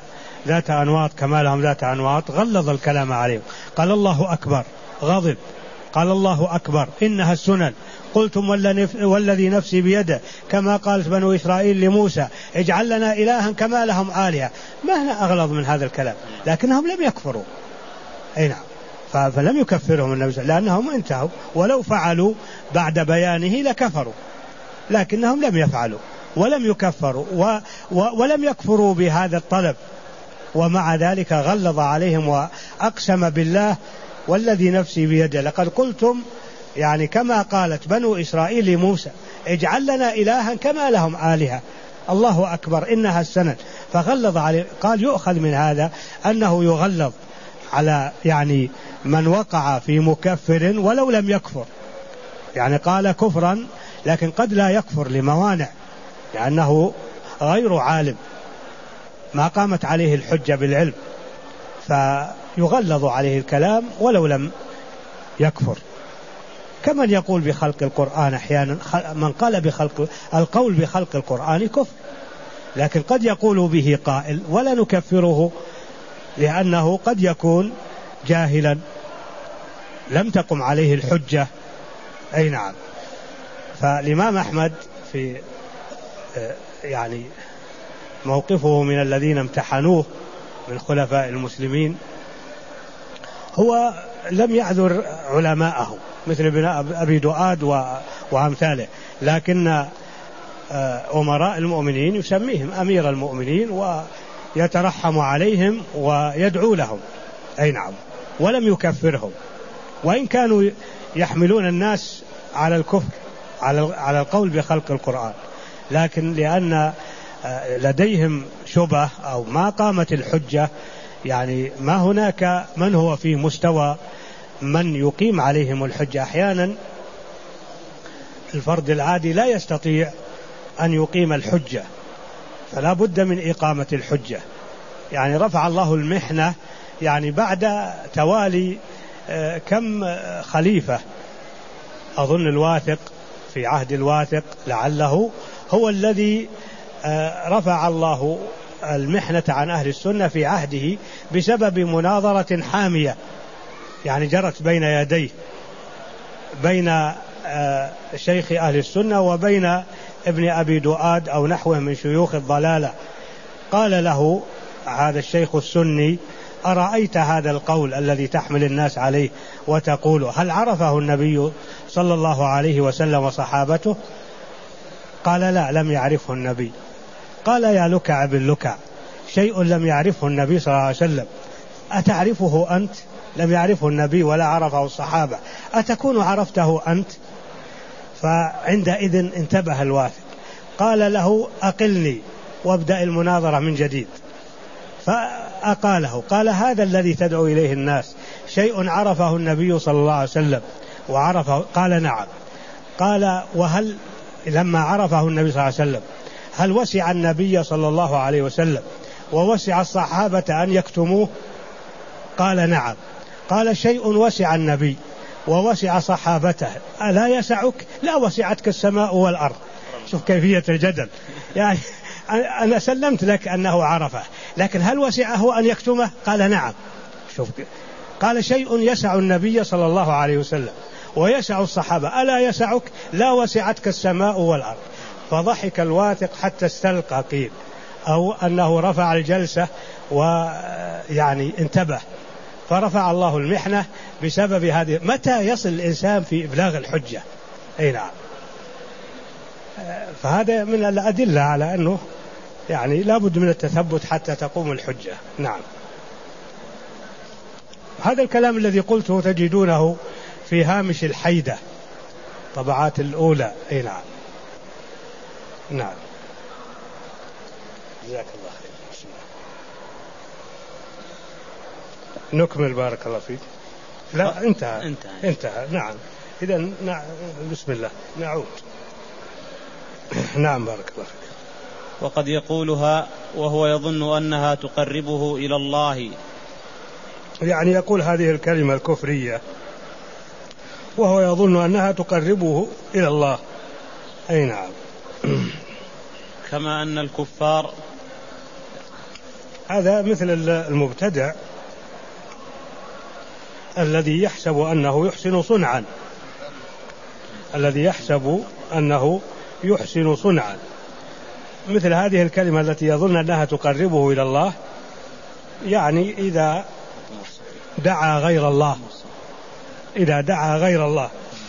Speaker 1: ذات أنواط كما لهم ذات أنواط، غلظ الكلام عليهم، قال الله أكبر، غضب، قال الله أكبر إنها السنن، قلتم والذي نفسي بيده، كما قالت بنو إسرائيل لموسى اجعل لنا إلها كما لهم آلهة. ما هنا أغلظ من هذا الكلام، لكنهم لم يكفروا. أي نعم، فلم يكفرهم النبي صلى الله عليه وسلم لأنهم انتهوا، ولو فعلوا بعد بيانه لكفروا، لكنهم لم يفعلوا ولم يكفروا و و ولم يكفروا بهذا الطلب، ومع ذلك غلظ عليهم وأقسم بالله والذي نفسي بيده لقد قلتم، يعني كما قالت بنو إسرائيل لموسى اجعل لنا إلها كما لهم آلهة، الله أكبر إنها السنن، فغلظ عليه. قال يؤخذ من هذا أنه يغلظ على يعني من وقع في مكفر ولو لم يكفر، يعني قال كفرا لكن قد لا يكفر لموانع، لأنه غير عالم ما قامت عليه الحجة بالعلم، فيغلظ عليه الكلام ولو لم يكفر. كمن يقول بخلق القرآن أحيانا، من قال بخلق القول بخلق القرآن كفر، لكن قد يقول به قائل ولا نكفره لأنه قد يكون جاهلا لم تقم عليه الحجة. أي نعم. فالإمام أحمد في يعني موقفه من الذين امتحنوه من خلفاء المسلمين، هو لم يعذر علماءه مثل ابن أبي دؤاد وأمثاله، لكن أمراء المؤمنين يسميهم أمير المؤمنين ويترحم عليهم ويدعو لهم. أي نعم. ولم يكفرهم، وإن كانوا يحملون الناس على الكفر على القول بخلق القرآن، لكن لأن لديهم شبه أو ما قامت الحجة، يعني ما هناك من هو في مستوى من يقيم عليهم الحجة. أحيانا الفرد العادي لا يستطيع أن يقيم الحجة، فلا بد من إقامة الحجة. يعني رفع الله المحنة يعني بعد توالي كم خليفة، أظن الواثق في عهد الواثق لعله هو الذي رفع الله المحنة عن أهل السنة في عهده بسبب مناظرة حامية يعني جرت بين يديه بين شيخ أهل السنة وبين ابن أبي دؤاد أو نحوه من شيوخ الضلالة. قال له هذا الشيخ السني أرأيت هذا القول الذي تحمل الناس عليه وتقول هل عرفه النبي صلى الله عليه وسلم وصحابته؟ قال لا، لم يعرفه النبي. قال يا لكع بن لكع، شيء لم يعرفه النبي صلى الله عليه وسلم أتعرفه أنت؟ لم يعرفه النبي ولا عرفه الصحابة، أتكون عرفته أنت؟ فعندئذ انتبه الواثق، قال له أقلني وابدأ المناظرة من جديد. فأقاله، قال هذا الذي تدعو إليه الناس شيء عرفه النبي صلى الله عليه وسلم وعرفه؟ قال نعم. قال وهل لما عرفه النبي صلى الله عليه وسلم هل وسع النبي صلى الله عليه وسلم ووسع الصحابة أن يكتموه؟ قال نعم. قال شيء وسع النبي ووسع صحابته ألا يسعك؟ لا، وسعتك السماء والأرض. شوف كيفية الجدل، يعني أنا سلمت لك أنه عرفه، لكن هل وسعه أن يكتمه؟ قال نعم. شوف، قال شيء يسع النبي صلى الله عليه وسلم ويسع الصحابة ألا يسعك؟ لا، وسعتك السماء والأرض. فضحك الواثق حتى استلقى قيل، أو أنه رفع الجلسة ويعني انتبه، فرفع الله المحنة بسبب هذه. متى يصل الإنسان في إبلاغ الحجة؟ أي نعم. فهذا من الأدلة على أنه يعني لا بد من التثبت حتى تقوم الحجة. نعم. هذا الكلام الذي قلته تجدونه في هامش الحيدة طبعات الأولى. أي نعم. نعم. جزاك الله خير. بسم الله. نكمل بارك الله فيك. لا انتهى انتهى, انتهى. نعم. إذا نعم. بسم الله نعود. نعم بارك الله فيك.
Speaker 2: وقد يقولها وهو يظن أنها تقربه إلى الله،
Speaker 1: يعني يقول هذه الكلمة الكفرية وهو يظن أنها تقربه إلى الله. أي نعم.
Speaker 2: كما أن الكفار
Speaker 1: هذا مثل المبتدع الذي يحسب أنه يحسن صنعا الذي يحسب أنه يحسن صنعا مثل هذه الكلمة التي يظن أنها تقربه إلى الله، يعني إذا دعا غير الله إذا دعا غير الله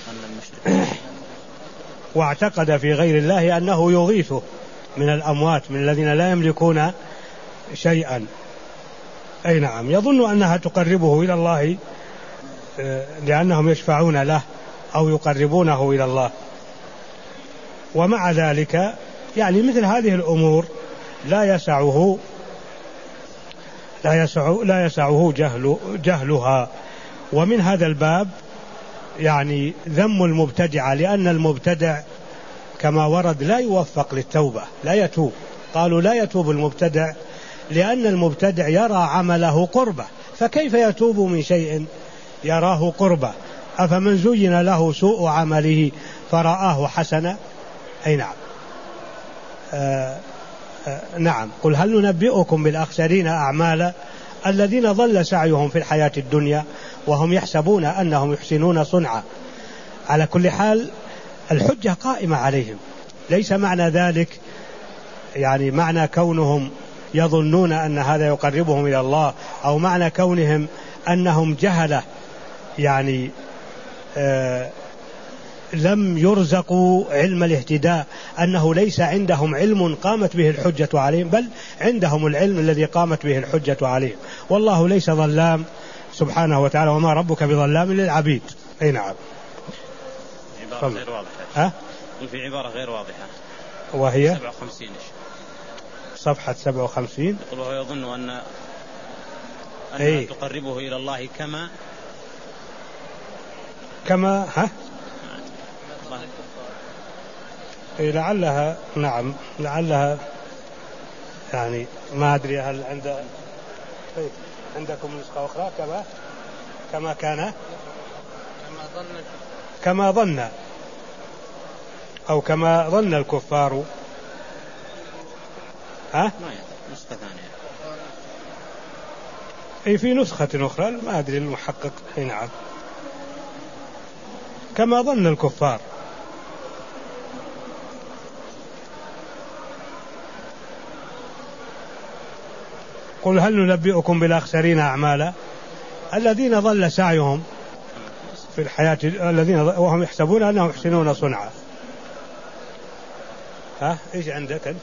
Speaker 1: واعتقد في غير الله أنه يغيثه من الأموات من الذين لا يملكون شيئا، أي نعم، يظن أنها تقربه إلى الله لأنهم يشفعون له أو يقربونه إلى الله. ومع ذلك يعني مثل هذه الأمور لا يسعه لا يسعه, لا يسعه جهل جهلها. ومن هذا الباب يعني ذم المبتدع، لأن المبتدع كما ورد لا يوفق للتوبة، لا يتوب. قالوا لا يتوب المبتدع لأن المبتدع يرى عمله قربة، فكيف يتوب من شيء يراه قربة؟ أفمن زين له سوء عمله فرآه حسنا؟ أي نعم. آه آه نعم. قل هل ننبئكم بالأخسرين أعمالا الذين ضل سعيهم في الحياة الدنيا وهم يحسبون أنهم يحسنون صنعا. على كل حال الحجة قائمة عليهم، ليس معنى ذلك يعني معنى كونهم يظنون أن هذا يقربهم إلى الله أو معنى كونهم أنهم جهلة يعني آه لم يرزقوا علم الاهتداء، أنه ليس عندهم علم قامت به الحجة عليهم، بل عندهم العلم الذي قامت به الحجة عليهم. والله ليس ظلام سبحانه وتعالى، وما ربك بظلام للعبيد. أي نعم.
Speaker 2: عبارة غير واضحة.
Speaker 1: ها؟
Speaker 2: في عبارة غير واضحة
Speaker 1: وهي
Speaker 2: سبعة وخمسين
Speaker 1: صفحة سبعة وخمسين.
Speaker 2: يقول وهو يظن أن أن
Speaker 1: أي.
Speaker 2: تقربه إلى الله كما
Speaker 1: كما ها إيه لعلها نعم لعلها يعني ما أدري هل عند إيه عندكم نسخة أخرى كما كما كان
Speaker 2: كما ظن
Speaker 1: كما ظن أو كما ظن الكفار. ها
Speaker 2: نسخة ثانية
Speaker 1: أي في نسخة أخرى ما أدري المحقق. نعم كما ظن الكفار. قل هل ننبئكم بالأخسرين أعمالا الذين ضل سعيهم في الحياة الذين وهم يحسبون أنهم يحسنون صنعا. ها إيش عندك؟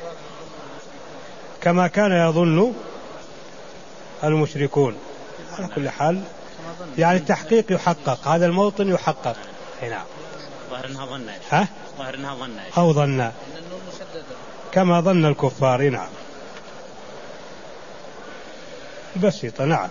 Speaker 1: كما كان يظن المشركون. على كل حال يعني التحقيق يحقق، هذا الموطن يحقق. نعم
Speaker 2: ظاهر انها ظن
Speaker 1: ها
Speaker 2: ظاهر انها ظن
Speaker 1: او ظن كما ظن الكفار. نعم بسيطة. نعم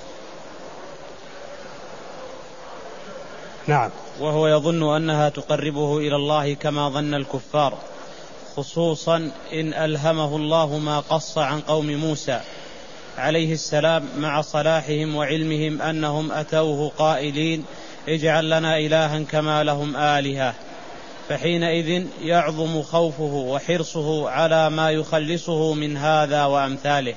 Speaker 1: نعم.
Speaker 2: وهو يظن أنها تقربه إلى الله كما ظن الكفار، خصوصا إن ألهمه الله ما قص عن قوم موسى عليه السلام مع صلاحهم وعلمهم أنهم أتوه قائلين اجعل لنا إلها كما لهم آلهة، فحينئذ يعظم خوفه وحرصه على ما يخلصه من هذا وأمثاله.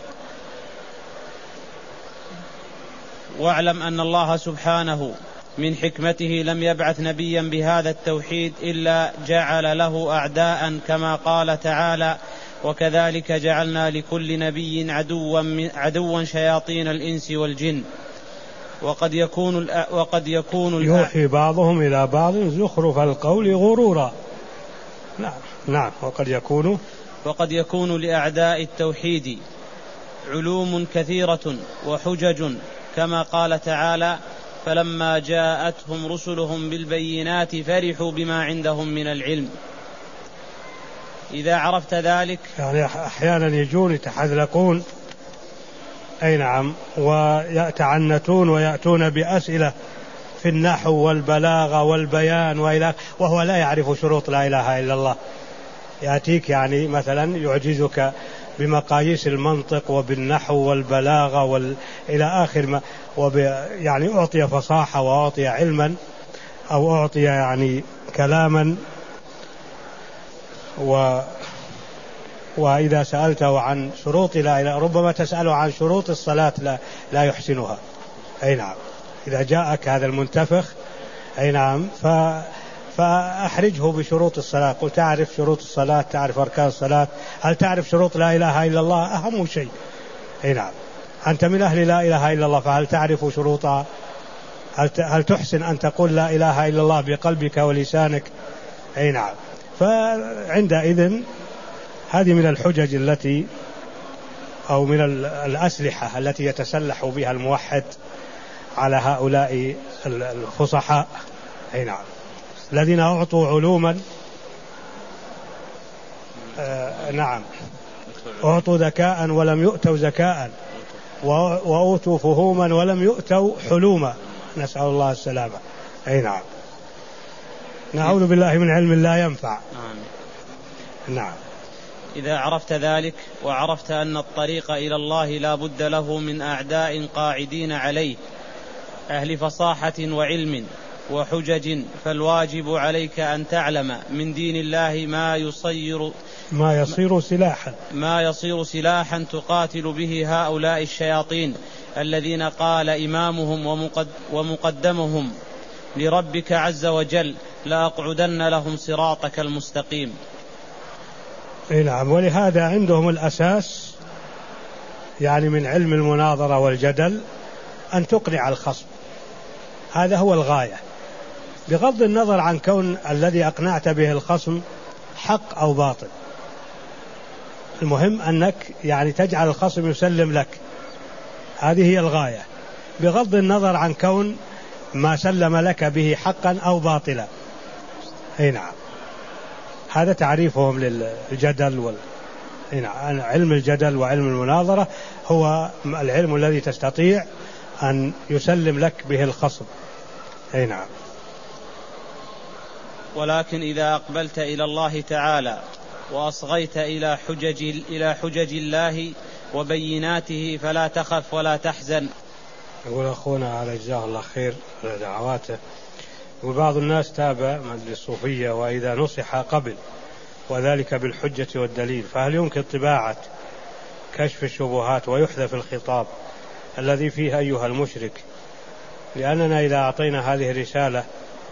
Speaker 2: واعلم أن الله سبحانه من حكمته لم يبعث نبيا بهذا التوحيد إلا جعل له أعداء، كما قال تعالى وكذلك جعلنا لكل نبي عدوا, من عدوا شياطين الإنس والجن وقد يكون وقد يكون
Speaker 1: يوحي بعضهم إلى بعض زخرف القول غرورا. نعم نعم. وقد يكون
Speaker 2: وقد يكون لأعداء التوحيد علوم كثيرة وحجج، كما قال تعالى فلما جاءتهم رسلهم بالبينات فرحوا بما عندهم من العلم. إذا عرفت ذلك
Speaker 1: يعني أحيانا يجون يتحذلقون أي نعم ويتعنتون ويأتون بأسئلة في النحو والبلاغة والبيان وإلى وهو لا يعرف شروط لا إله إلا الله. يأتيك يعني مثلا يعجزك بمقاييس المنطق وبالنحو والبلاغة وال... إلى آخر ما وب... يعني أعطي فصاحة وأعطي علما أو أعطي يعني كلاما و وإذا سألته عن شروط لا إله، ربما تسأله عن شروط الصلاة لا, لا يحسنها. أي نعم، إذا جاءك هذا المنتفخ أي نعم ف فأحرجه بشروط الصلاة، قل تعرف شروط الصلاة، تعرف أركان الصلاة، هل تعرف شروط لا إله إلا الله؟ أهم شيء. أي نعم، أنت من أهل لا إله إلا الله، فهل تعرف شروطها؟ هل هل تحسن أن تقول لا إله إلا الله بقلبك ولسانك؟ أي نعم. فعندئذ هذه من الحجج التي أو من الأسلحة التي يتسلح بها الموحد على هؤلاء الفصحاء. أي نعم، الذين أعطوا علوما آه نعم أعطوا ذكاء ولم يؤتوا زكاء، وأوتوا فهوما ولم يؤتوا حلوما، نسأل الله السلامة. أي نعم، نعوذ بالله من علم لا ينفع. نعم.
Speaker 2: إذا عرفت ذلك وعرفت أن الطريق إلى الله لا بد له من أعداء قاعدين عليه أهل فصاحة وعلم وحجج، فالواجب عليك أن تعلم من دين الله ما يصير
Speaker 1: ما يصير سلاحا
Speaker 2: ما يصير سلاحا تقاتل به هؤلاء الشياطين الذين قال إمامهم ومقد ومقدمهم لربك عز وجل لأقعدن لهم صراطك المستقيم.
Speaker 1: اي نعم، ولهذا عندهم الأساس يعني من علم المناظرة والجدل أن تقنع الخصم، هذا هو الغاية، بغض النظر عن كون الذي أقنعت به الخصم حق أو باطل. المهم أنك يعني تجعل الخصم يسلم لك، هذه هي الغاية، بغض النظر عن كون ما سلم لك به حقا أو باطلا. أي نعم، هذا تعريفهم للجدل وال... نعم. علم الجدل وعلم المناظرة هو العلم الذي تستطيع أن يسلم لك به الخصم. أي نعم.
Speaker 2: ولكن إذا أقبلت إلى الله تعالى وأصغيت إلى حجج, إلى حجج الله وبيناته فلا تخف ولا تحزن.
Speaker 1: يقول أخونا على جزاه الله خير على دعواته، وبعض الناس تابع مجلس الصوفية وإذا نصح قبل، وذلك بالحجة والدليل، فهل يمكن طباعة كشف الشبهات ويحذف الخطاب الذي فيه أيها المشرك؟ لأننا إذا أعطينا هذه الرسالة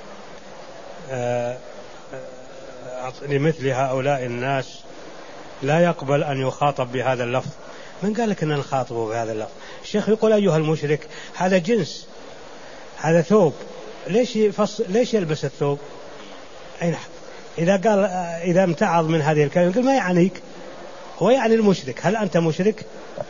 Speaker 1: لمثل هؤلاء الناس لا يقبل أن يخاطب بهذا اللفظ. من قال لك أن نخاطبه بهذا اللفظ؟ الشيخ يقول أيها المشرك، هذا جنس، هذا ثوب، ليش يفص... ليش يلبس الثوب؟ أي نعم. إذا قال إذا امتعض من هذه الكلمة يقول ما يعنيك، هو يعني المشرك، هل أنت مشرك؟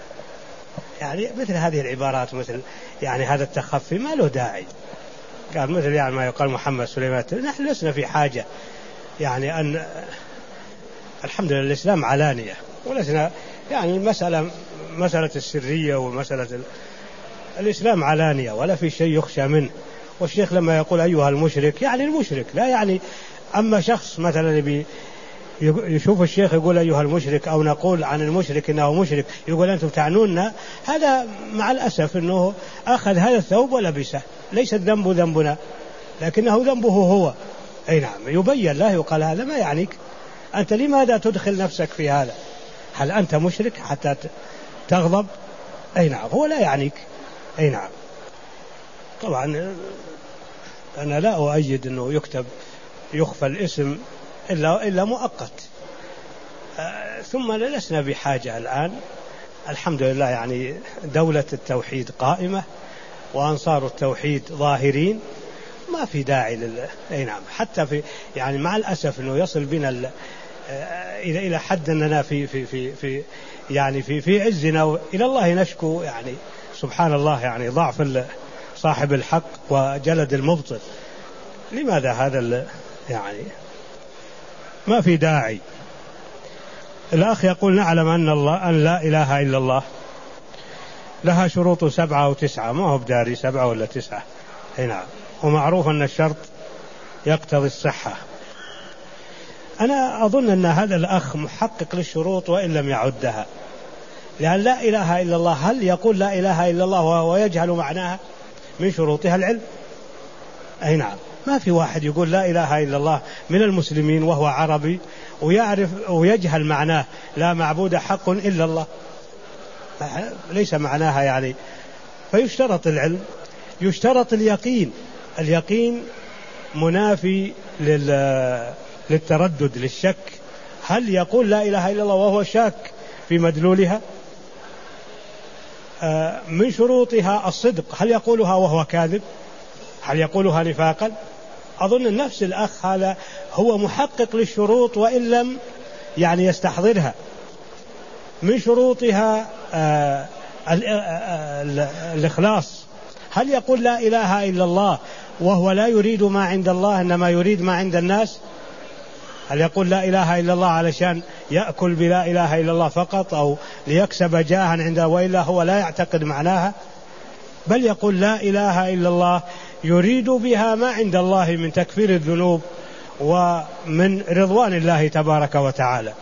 Speaker 1: يعني مثل هذه العبارات، مثل يعني هذا التخفي ما له داعي. قال مثل يعني ما يقال محمد سليمان، نحن لسنا في حاجة يعني أن الحمد لله الإسلام علانية، ولسنا يعني المسألة مسألة السرية ومسألة ال... الإسلام علانية ولا في شيء يخشى منه. والشيخ لما يقول أيها المشرك يعني المشرك، لا يعني أما شخص مثلا يبي يشوف الشيخ يقول أيها المشرك، أو نقول عن المشرك إنه مشرك يقول أنتم تعنوننا، هذا مع الأسف أنه أخذ هذا الثوب ولبسه، ليس الذنب ذنبنا لكنه ذنبه هو. أي نعم، يبين له يقال هذا ما يعنيك، أنت لماذا تدخل نفسك في هذا؟ هل أنت مشرك حتى تغضب؟ أي نعم، هو لا يعنيك. أي نعم. طبعا أنا لا أؤيد أنه يكتب يخفى الاسم إلا, إلا مؤقت. آه ثم لسنا بحاجة الآن، الحمد لله يعني دولة التوحيد قائمة وأنصار التوحيد ظاهرين، ما في داعي لل... أي نعم. حتى في يعني مع الأسف أنه يصل بنا ال... إلى إلى حد أننا في في في في يعني في في عزنا إلى الله نشكو، يعني سبحان الله، يعني ضعف صاحب الحق وجلد المبطل. لماذا هذا ال... يعني ما في داعي. الأخ يقول نعلم أن الله أن لا إله إلا الله لها شروط سبعة أو تسعة، ما هو بداري سبعة ولا تسعة. أي نعم، ومعروف أن الشرط يقتضي الصحة. أنا أظن أن هذا الأخ محقق للشروط وإن لم يعدها، لأن لا إله إلا الله، هل يقول لا إله إلا الله وهو يجهل معناها؟ من شروطها العلم. أي نعم، ما في واحد يقول لا إله إلا الله من المسلمين وهو عربي ويعرف ويجهل معناه لا معبود حق إلا الله، ليس معناها يعني. فيشترط العلم، يشترط اليقين. اليقين منافي للتردد للشك. هل يقول لا إله إلا الله وهو شاك في مدلولها؟ من شروطها الصدق، هل يقولها وهو كاذب؟ هل يقولها نفاقا؟ أظن نفس الأخ هذا هو محقق للشروط وإن لم يعني يستحضرها. من شروطها آه الإخلاص. هل يقول لا إله إلا الله وهو لا يريد ما عند الله إنما يريد ما عند الناس؟ هل يقول لا إله إلا الله علشان يأكل بلا إله إلا الله فقط أو ليكسب جاها عنده، وإلا هو لا يعتقد معناها؟ بل يقول لا إله إلا الله يريد بها ما عند الله من تكفير الذنوب ومن رضوان الله تبارك وتعالى.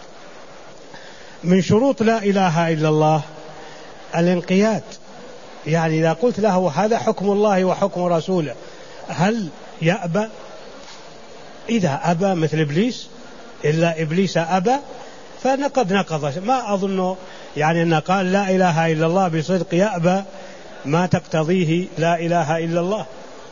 Speaker 1: من شروط لا إله إلا الله الانقياد، يعني إذا قلت له هذا حكم الله وحكم رسوله هل يأبى؟ إذا أبى مثل إبليس، إلا إبليس أبى فنقض نقض. ما أظن يعني أن قال لا إله إلا الله بصدق يأبى ما تقتضيه لا إله إلا الله،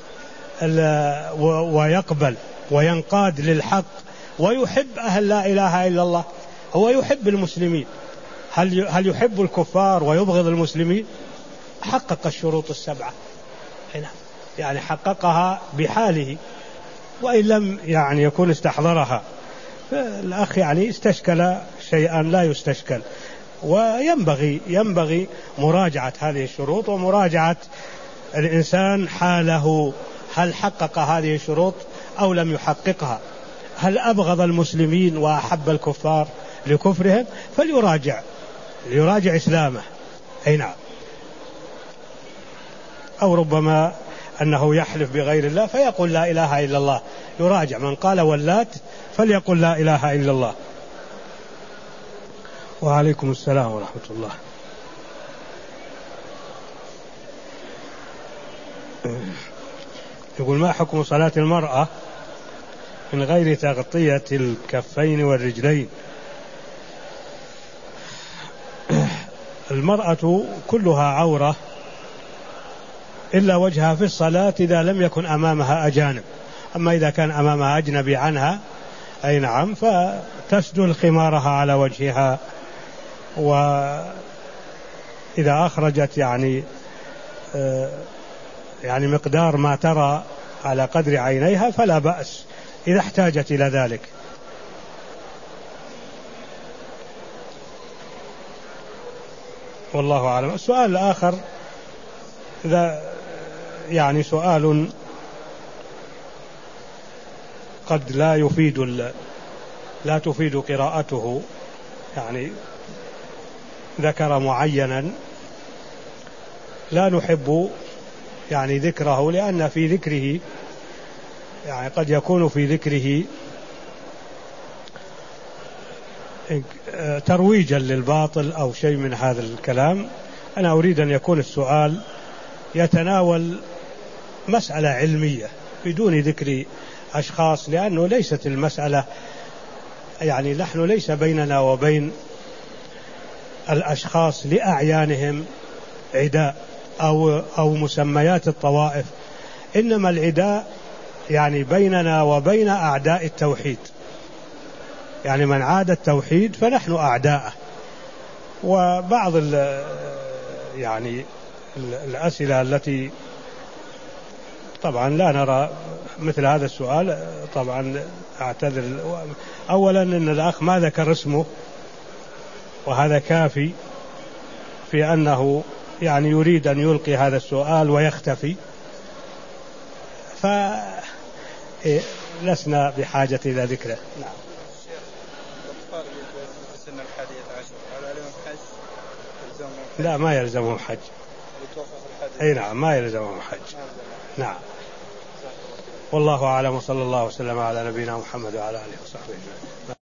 Speaker 1: ويقبل وينقاد للحق ويحب أهل لا إله إلا الله. هو يحب المسلمين، هل هل يحب الكفار ويبغض المسلمين؟ حقق الشروط السبعة هنا، يعني حققها بحاله وإن لم يعني يكون استحضرها. الأخ يعني استشكل شيئا لا يستشكل، وينبغي ينبغي مراجعة هذه الشروط ومراجعة الإنسان حاله، هل حقق هذه الشروط أو لم يحققها؟ هل أبغض المسلمين وأحب الكفار لكفرهم؟ فليراجع ليراجع إسلامه. أي نعم. أو ربما أنه يحلف بغير الله فيقول لا إله إلا الله، يراجع. من قال واللات فليقل لا إله إلا الله. وعليكم السلام ورحمة الله. يقول ما حكم صلاة المرأة من غير تغطية الكفين والرجلين؟ المرأة كلها عورة إلا وجهها في الصلاة إذا لم يكن أمامها أجانب، أما إذا كان أمامها أجنبي عنها أي نعم فتسدل خمارها على وجهها، وإذا أخرجت يعني يعني مقدار ما ترى على قدر عينيها فلا بأس إذا احتاجت إلى ذلك. والله أعلم. السؤال الآخر إذا يعني سؤال قد لا يفيد لا تفيد قراءته، يعني ذكر معينا لا نحب يعني ذكره، لأن في ذكره يعني قد يكون في ذكره ترويجا للباطل أو شيء من هذا الكلام. أنا أريد أن يكون السؤال يتناول مسألة علمية بدون ذكر أشخاص، لأنه ليست المسألة يعني نحن ليس بيننا وبين الأشخاص لأعيانهم عداء أو أو مسميات الطوائف، إنما العداء يعني بيننا وبين أعداء التوحيد، يعني من عاد التوحيد فنحن أعداءه. وبعض يعني الأسئلة التي طبعا لا نرى مثل هذا السؤال، طبعا أعتذر. أولا أن الأخ ما ذكر اسمه، وهذا كافي في أنه يعني يريد أن يلقي هذا السؤال ويختفي، فلسنا بحاجة إلى ذكره. نعم. لا ما يلزمهم حج. أي نعم ما يلزمهم حج. نعم. والله أعلم، وصلى الله وسلم على نبينا محمد وعلى آله وصحبه أجمعين.